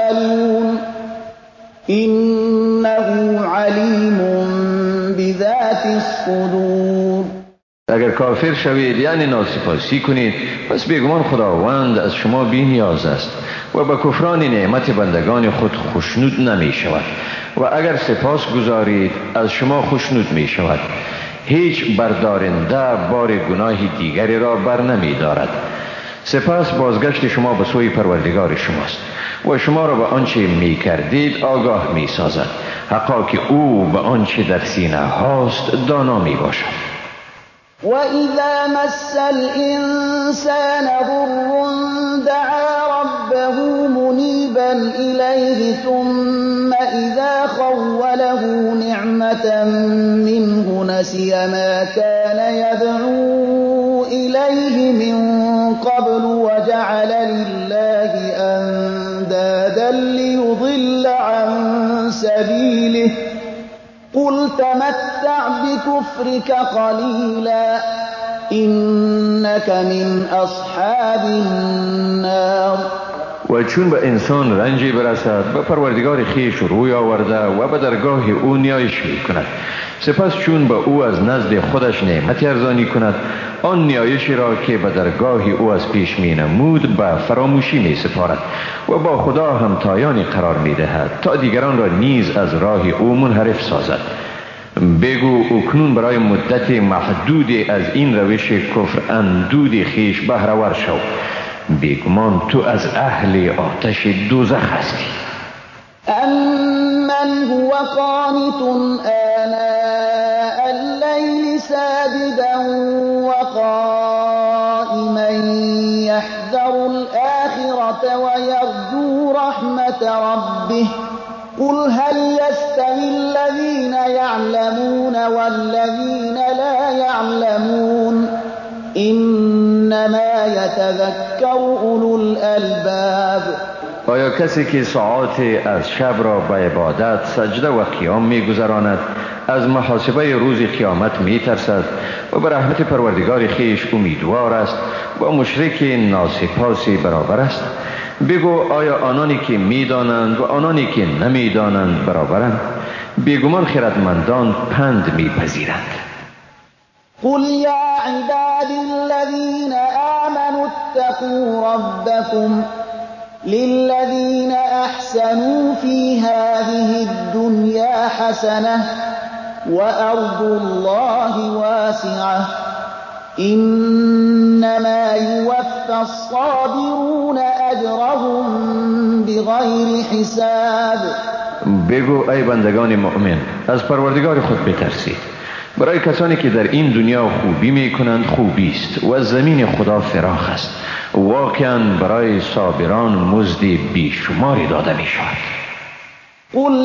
تعملون إنه عليم بذات فِي الصُّدُورِ. اگر کافر شوید یعنی ناسپاسی کنید پس بیگمان خداوند از شما بی نیاز است و به کفران نعمت بندگان خود خوشنود نمی شود و اگر سپاس گذارید از شما خوشنود می شود. هیچ بردارنده بار گناه دیگری را بر نمی دارد. سپس بازگشت شما به سوی پروردگار شماست و شما را به آنچه می کردید آگاه می سازد. حقا که او به آنچه در سینه هاست دانا می باشد. وَإِذَا مَسَّ الْإِنسَانَ ضُرٌّ دَعَا رَبَّهُ مُنِيبًا إِلَيْهِ ثُمَّ إِذَا خَوَّلَهُ نِعْمَةً مِّنْهُ نَسِيَ مَا كَانَ يَدْعُو إِلَيْهِ مِن قَبْلُ وَجَعَلَ لِلَّهِ أَندَادًا لِّيُضِلَّ عَن سَبِيلِهِ. قُلْ تَمَتَّعْ بِكُفْرِكَ قَلِيلًا إِنَّكَ مِنْ أَصْحَابِ النَّارِ. و چون به انسان رنجی برسد به پروردگار خیش روی آورده و به درگاه او نیایش می کند. سپس چون به او از نزد خودش نعمت ارزانی کند آن نیایشی را که به درگاه او از پیش می نمود به فراموشی می سپارد و با خدا همتایانی قرار می دهد تا دیگران را نیز از راه او منحرف سازد. بگو اکنون برای مدت محدودی از این روش کفر اندود خیش بهره‌ور شو. بیگمان تو از اهل آتش دوزخ هستی. أَمَّنْ هُوَ قَانِتٌ آنَاءَ اللَّيْلِ سَاجِدًا وَقَائِمًا يَحْذَرُ الْآخِرَةَ وَيَرْجُو رَحْمَةَ رَبِّهِ. قُلْ هَلْ يَسْتَوِي الَّذِينَ يَعْلَمُونَ وَالَّذِينَ لَا يَعْلَمُونَ إِنَّمَا يَتَذَكَّرُ أُولُو الْأَلْبَابِ. آیا کسی که ساعات از شب را به عبادت، سجده و قیام می گذراند از محاسبه روز قیامت می ترسد و به رحمت پروردگار خیش امیدوار است با مشرک ناسپاسی برابر است؟ بگو آیا آنانی که می دانند و آنانی که نمی دانند برابرند؟ بیگمان خردمندان پند می پذیرند. قُلْ يَا عِبَادِي الَّذِينَ آمَنُوا اتَّقُوا رَبَّكُمْ لِلَّذِينَ أَحْسَنُوا فِي هَٰذِهِ الدُّنْيَا حَسَنَةٌ وَأَرْضُ اللَّهِ وَاسِعَةٌ إِنَّمَا يُوَفَّى الصَّابِرُونَ أَجْرَهُم بِغَيْرِ حِسَابٍ. بگو ای بندگان مؤمن از پروردگار خود بترسید. برای کسانی که در این دنیا خوبی می کنند خوبی است و زمین خدا فراخ است. واقعا برای صابران مزد بیشماری داده می شود. قُلْ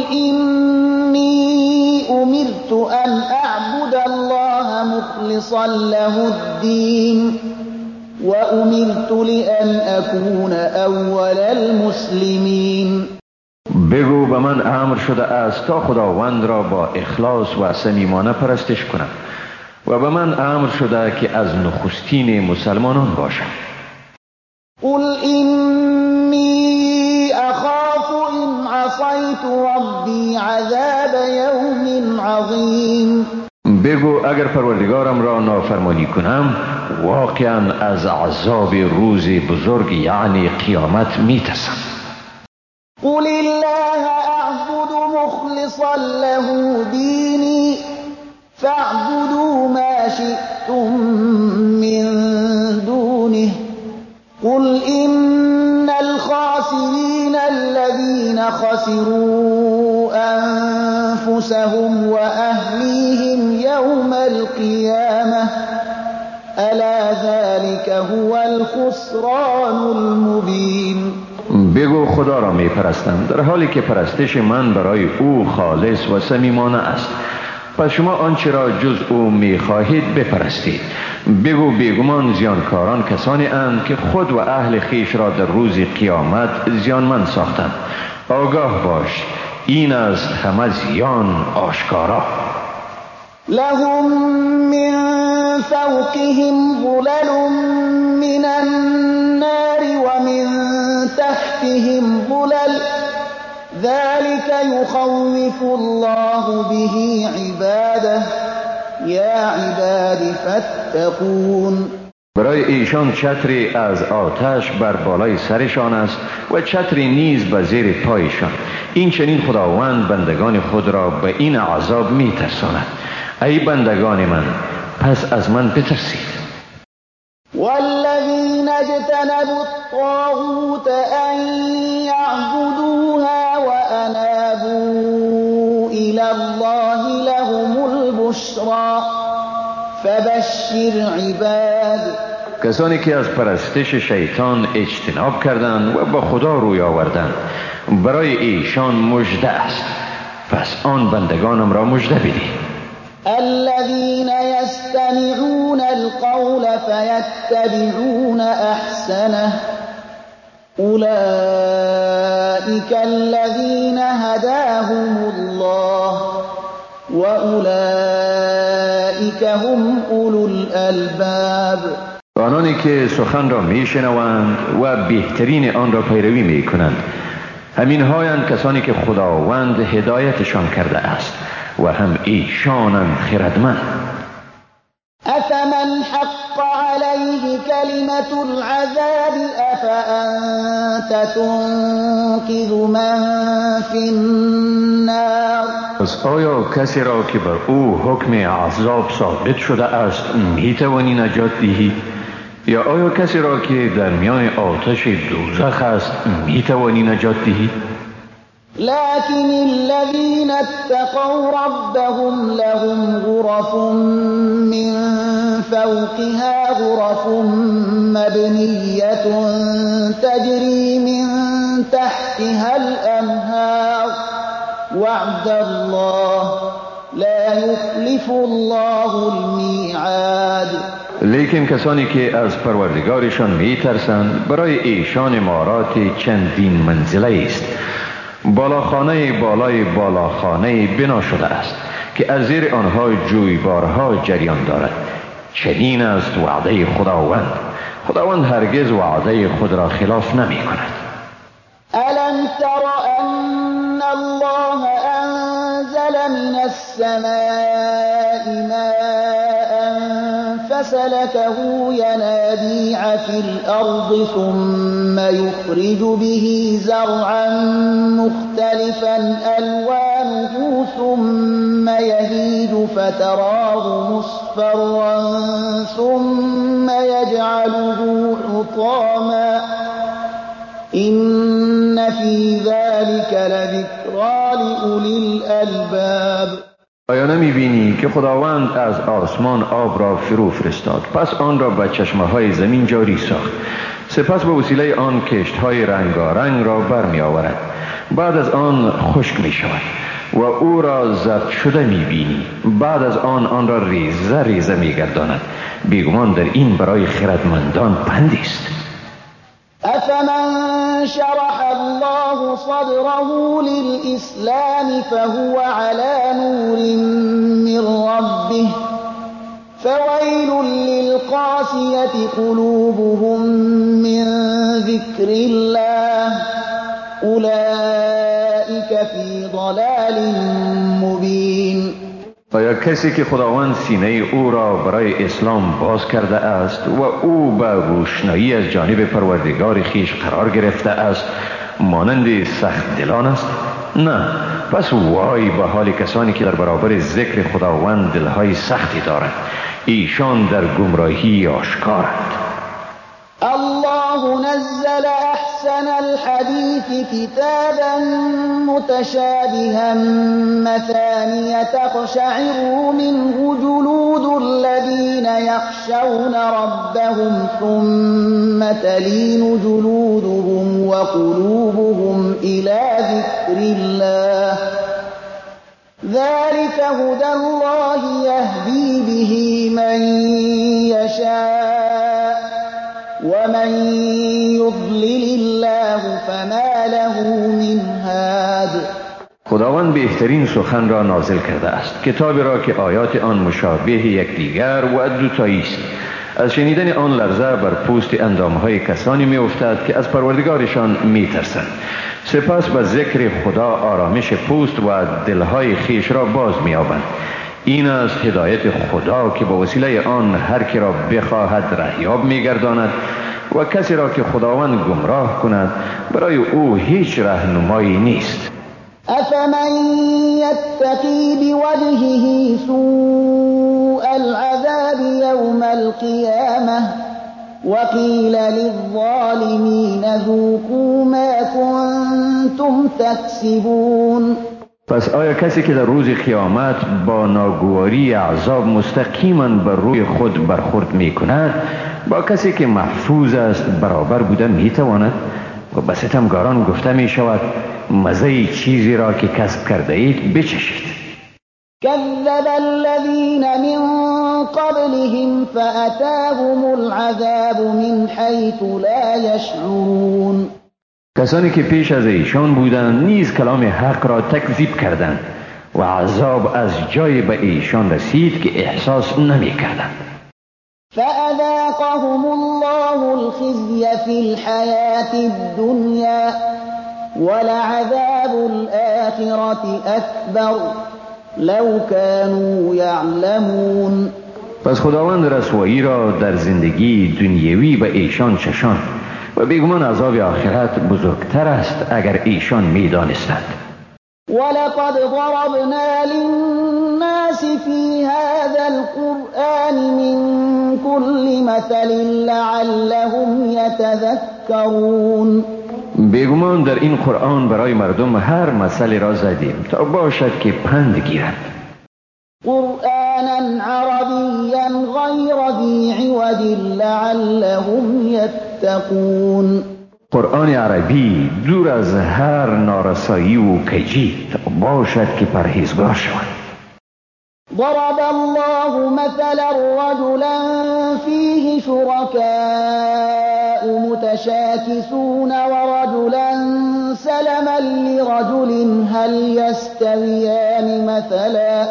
إِنِّي أُمِرْتُ أَنْ أَعْبُدَ اللَّهَ مُخْلِصًا لَهُ الدِّينَ وَأُمِرْتُ لِأَنْ أَكُونَ أَوَّلَ الْمُسْلِمِينَ. بگو به من امر شده است تا خداوند را با اخلاص و صمیمانه پرستش کنم و به من امر شده که از نخستین مسلمانان باشم. قُلْ إِنِّي أَخَافُ إِنْ عَصَيْتُ رَبِّي عَذَابَ يَوْمٍ عَظِيمٍ. بگو اگر پروردگارم را نافرمانی کنم واقعا از عذاب روز بزرگ یعنی قیامت می ترسم. قُلِ اللَّهَ أَعْبُدُ مُخْلِصًا لَهُ دِينِي فَاعْبُدُوا مَا شِئْتُم مِّن دُونِهِ. قُلْ إِنَّ الْخَاسِرِينَ الَّذِينَ خَسِرُوا أَنفُسَهُمْ وَأَهْلِيهِمْ يَوْمَ الْقِيَامَةِ أَلَا ذَلِكَ هُوَ الْخُسْرَانُ الْمُبِينُ. بگو خدا را می پرستم در حالی که پرستش من برای او خالص و صمیمانه است. پس شما آنچه را جز او می خواهید بپرستید. بگو بیگمان زیانکاران کسانی اند که خود و اهل خیش را در روز قیامت زیانمند ساختند. آگاه باش این است همه زیان آشکارا. لهم من فوقهم ظلل من النار ومن تحتهم ظلل ذلك يخوف الله به عباده یا عباد فاتقون. برای ایشان چتری از آتش بر بالای سرشان است و چتری نیز به زیر پایشان. این چنین خداوند بندگان خود را به این عذاب می ترساند. ای بندگان من، پس از من بترسید. والذین اجتنبوا الطاغوت ان یعبدوها وانابوا الی الله لهم البشرى فبشر عباد. کسانی که از پرستش شیطان اجتناب کردند و به خدا روی آوردند، برای ایشان مژده است. پس آن بندگانم را مژده بدید. الذين يستمعون القول فيتبعون احسنه اولئك الذين هداهم الله واولئك هم اولو الالباب. آنانی که سخن را میشنوند و بهترین آن را پیروی میکنند، همین هایند کسانی که خداوند هدایتشان کرده است و هم ایشانند خردمند. افمن حق علیه کلمة العذاب افانت تنقذ من فی النار. پس آیا کسی را که بر او حکم عذاب ثابت شده است میتوانی نجات دهی؟ یا آیا کسی را که در میان آتش دوزخ است میتوانی نجات دهی؟ لكن الذين اتقوا ربهم لهم غرف من فوقها غرف مبنية تجري من تحتها الأنهار وعد الله لا يخلف الله الميعاد. لیکن کسانی که از پروردگارشان میترسند برای ایشان امارات چندین منزله است. بالاخانه بالای بالاخانه بنا شده است که از زیر آنها جویبارها جریان دارد. چنین است وعده خداوند. خداوند هرگز وعده خود را خلاف نمی کند. الم تر ان الله انزل من السماء ماء فسلكه ينابيع في الأرض ثم يخرج به زرعا مختلفا ألوانه ثم يهيج فتراه مصفرا ثم يجعله حطاما إن في ذلك لذكرى لأولي الألباب. آیا نمی بینی که خداوند از آسمان آب را فرو فرستاد، پس آن را به چشمه های زمین جاری ساخت، سپس به وسیله آن کشت های رنگارنگ را برمی آورد، بعد از آن خشک می شود و او را زرد شده می بینی، بعد از آن را ریزه ریزه می گرداند. بیگمان در این برای خردمندان پندی است. أفمن شرح الله صدره للإسلام فهو على نور من ربه فويل للقاسية قلوبهم من ذكر الله أولئك في ضلال مبين. آیا کسی که خداوند سینه او را برای اسلام باز کرده است و او به روشنایی از جانب پروردگار خیش قرار گرفته است مانند سخت دلان است؟ نه. پس وای به حال کسانی که در برابر ذکر خداوند دلهای سختی دارند، ایشان در گمراهی آشکارند. الله نزل أحسن الحديث كتابا متشابها مثانية تقشعر منه جلود الذين يخشون ربهم ثم تلين جلودهم وقلوبهم إلى ذكر الله ذلك هدى الله يهدي به من يشاء ومن يضلل الله فما له من هاد. خداوند بهترین سخن را نازل کرده است، کتابی را که آیات آن مشابه یکدیگر و دوتایی است. از شنیدن آن لرزه بر پوست اندامهای کسانی می افتد که از پروردگارشان می ترسند. سپس به ذکر خدا آرامش پوست و دلهای خیش را باز می یابند. این است هدایت خدا که با وسیله آن هر کی را بخواهد رهیاب می‌گرداند و کسی را که خداوند گمراه کند برای او هیچ راهنمایی نیست. أفمن يتقي بوجهه سوء العذاب يوم القيامة وقيل للظالمين ذوقوا ما كنتم تكسبون. پس آیا کسی که در روز قیامت با ناگواری عذاب مستقیما بر روی خود برخورد می کند با کسی که محفوظ است برابر بوده می تواند؟ و به ستمگاران گفته می شود مزه چیزی را که کسب کرده اید بچشید. كذب الذين من قبلهم فأتاهم العذاب من حيث لا يشعرون. کسانی که پیش از ایشان بودند نیز کلام حق را تکذیب کردند و عذاب از جای به ایشان رسید که احساس نمی کردند. فأذاقهم الله الخزي في الحياة الدنيا ولعذاب الآخرة أكبر لو كانوا يعلمون. پس خداوند رسوایی را در زندگی دنیوی به ایشان چشاند و بیگمان عذاب آخرت بزرگتر است اگر ایشان می‌دانستند. ولقد ضربنا للناس في هذا القرآن من كل مثل لعلهم يتذكرون. بیگمان در این قرآن برای مردم هر مثلی را زدیم تا باشد که پند گیرند. قرآنا عربيا غير ذي عوج لعلهم يتقون. قرآن عربی دور از هر نارسایی و کجی تا باشد که پرهیزگار شوند. ضرب الله مثلا رجلا فيه شركاء متشاكسون ورجلا سلما لرجل هل يستويان مثلا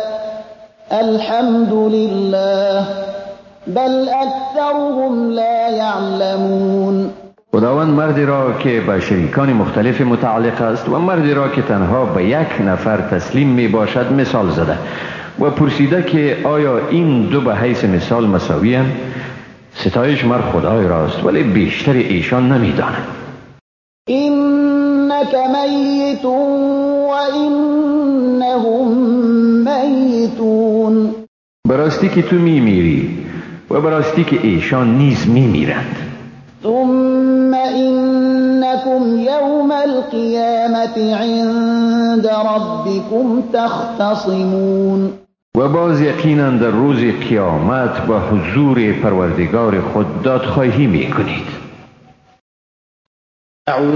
الحمد لله بل أكثرهم لا يعلمون. خداوند مردی را که به شریکان مختلف متعلق است و مردی را که تنها به یک نفر تسلیم می باشد مثال زده و پرسیده که آیا این دو به حیث مثال مساوی اند؟ ستایش مر خدای راست ولی بیشتر ایشان نمی دانند. إنك ميت وإنهم ميتون. براستی که تو می میری و براستی که ایشان نیز می میرند. ثم إنكم يوم القيامة عند ربكم تختصمون. و باز یقینا در روز قیامت با حضور پروردگار خود دادخواهی می کنید.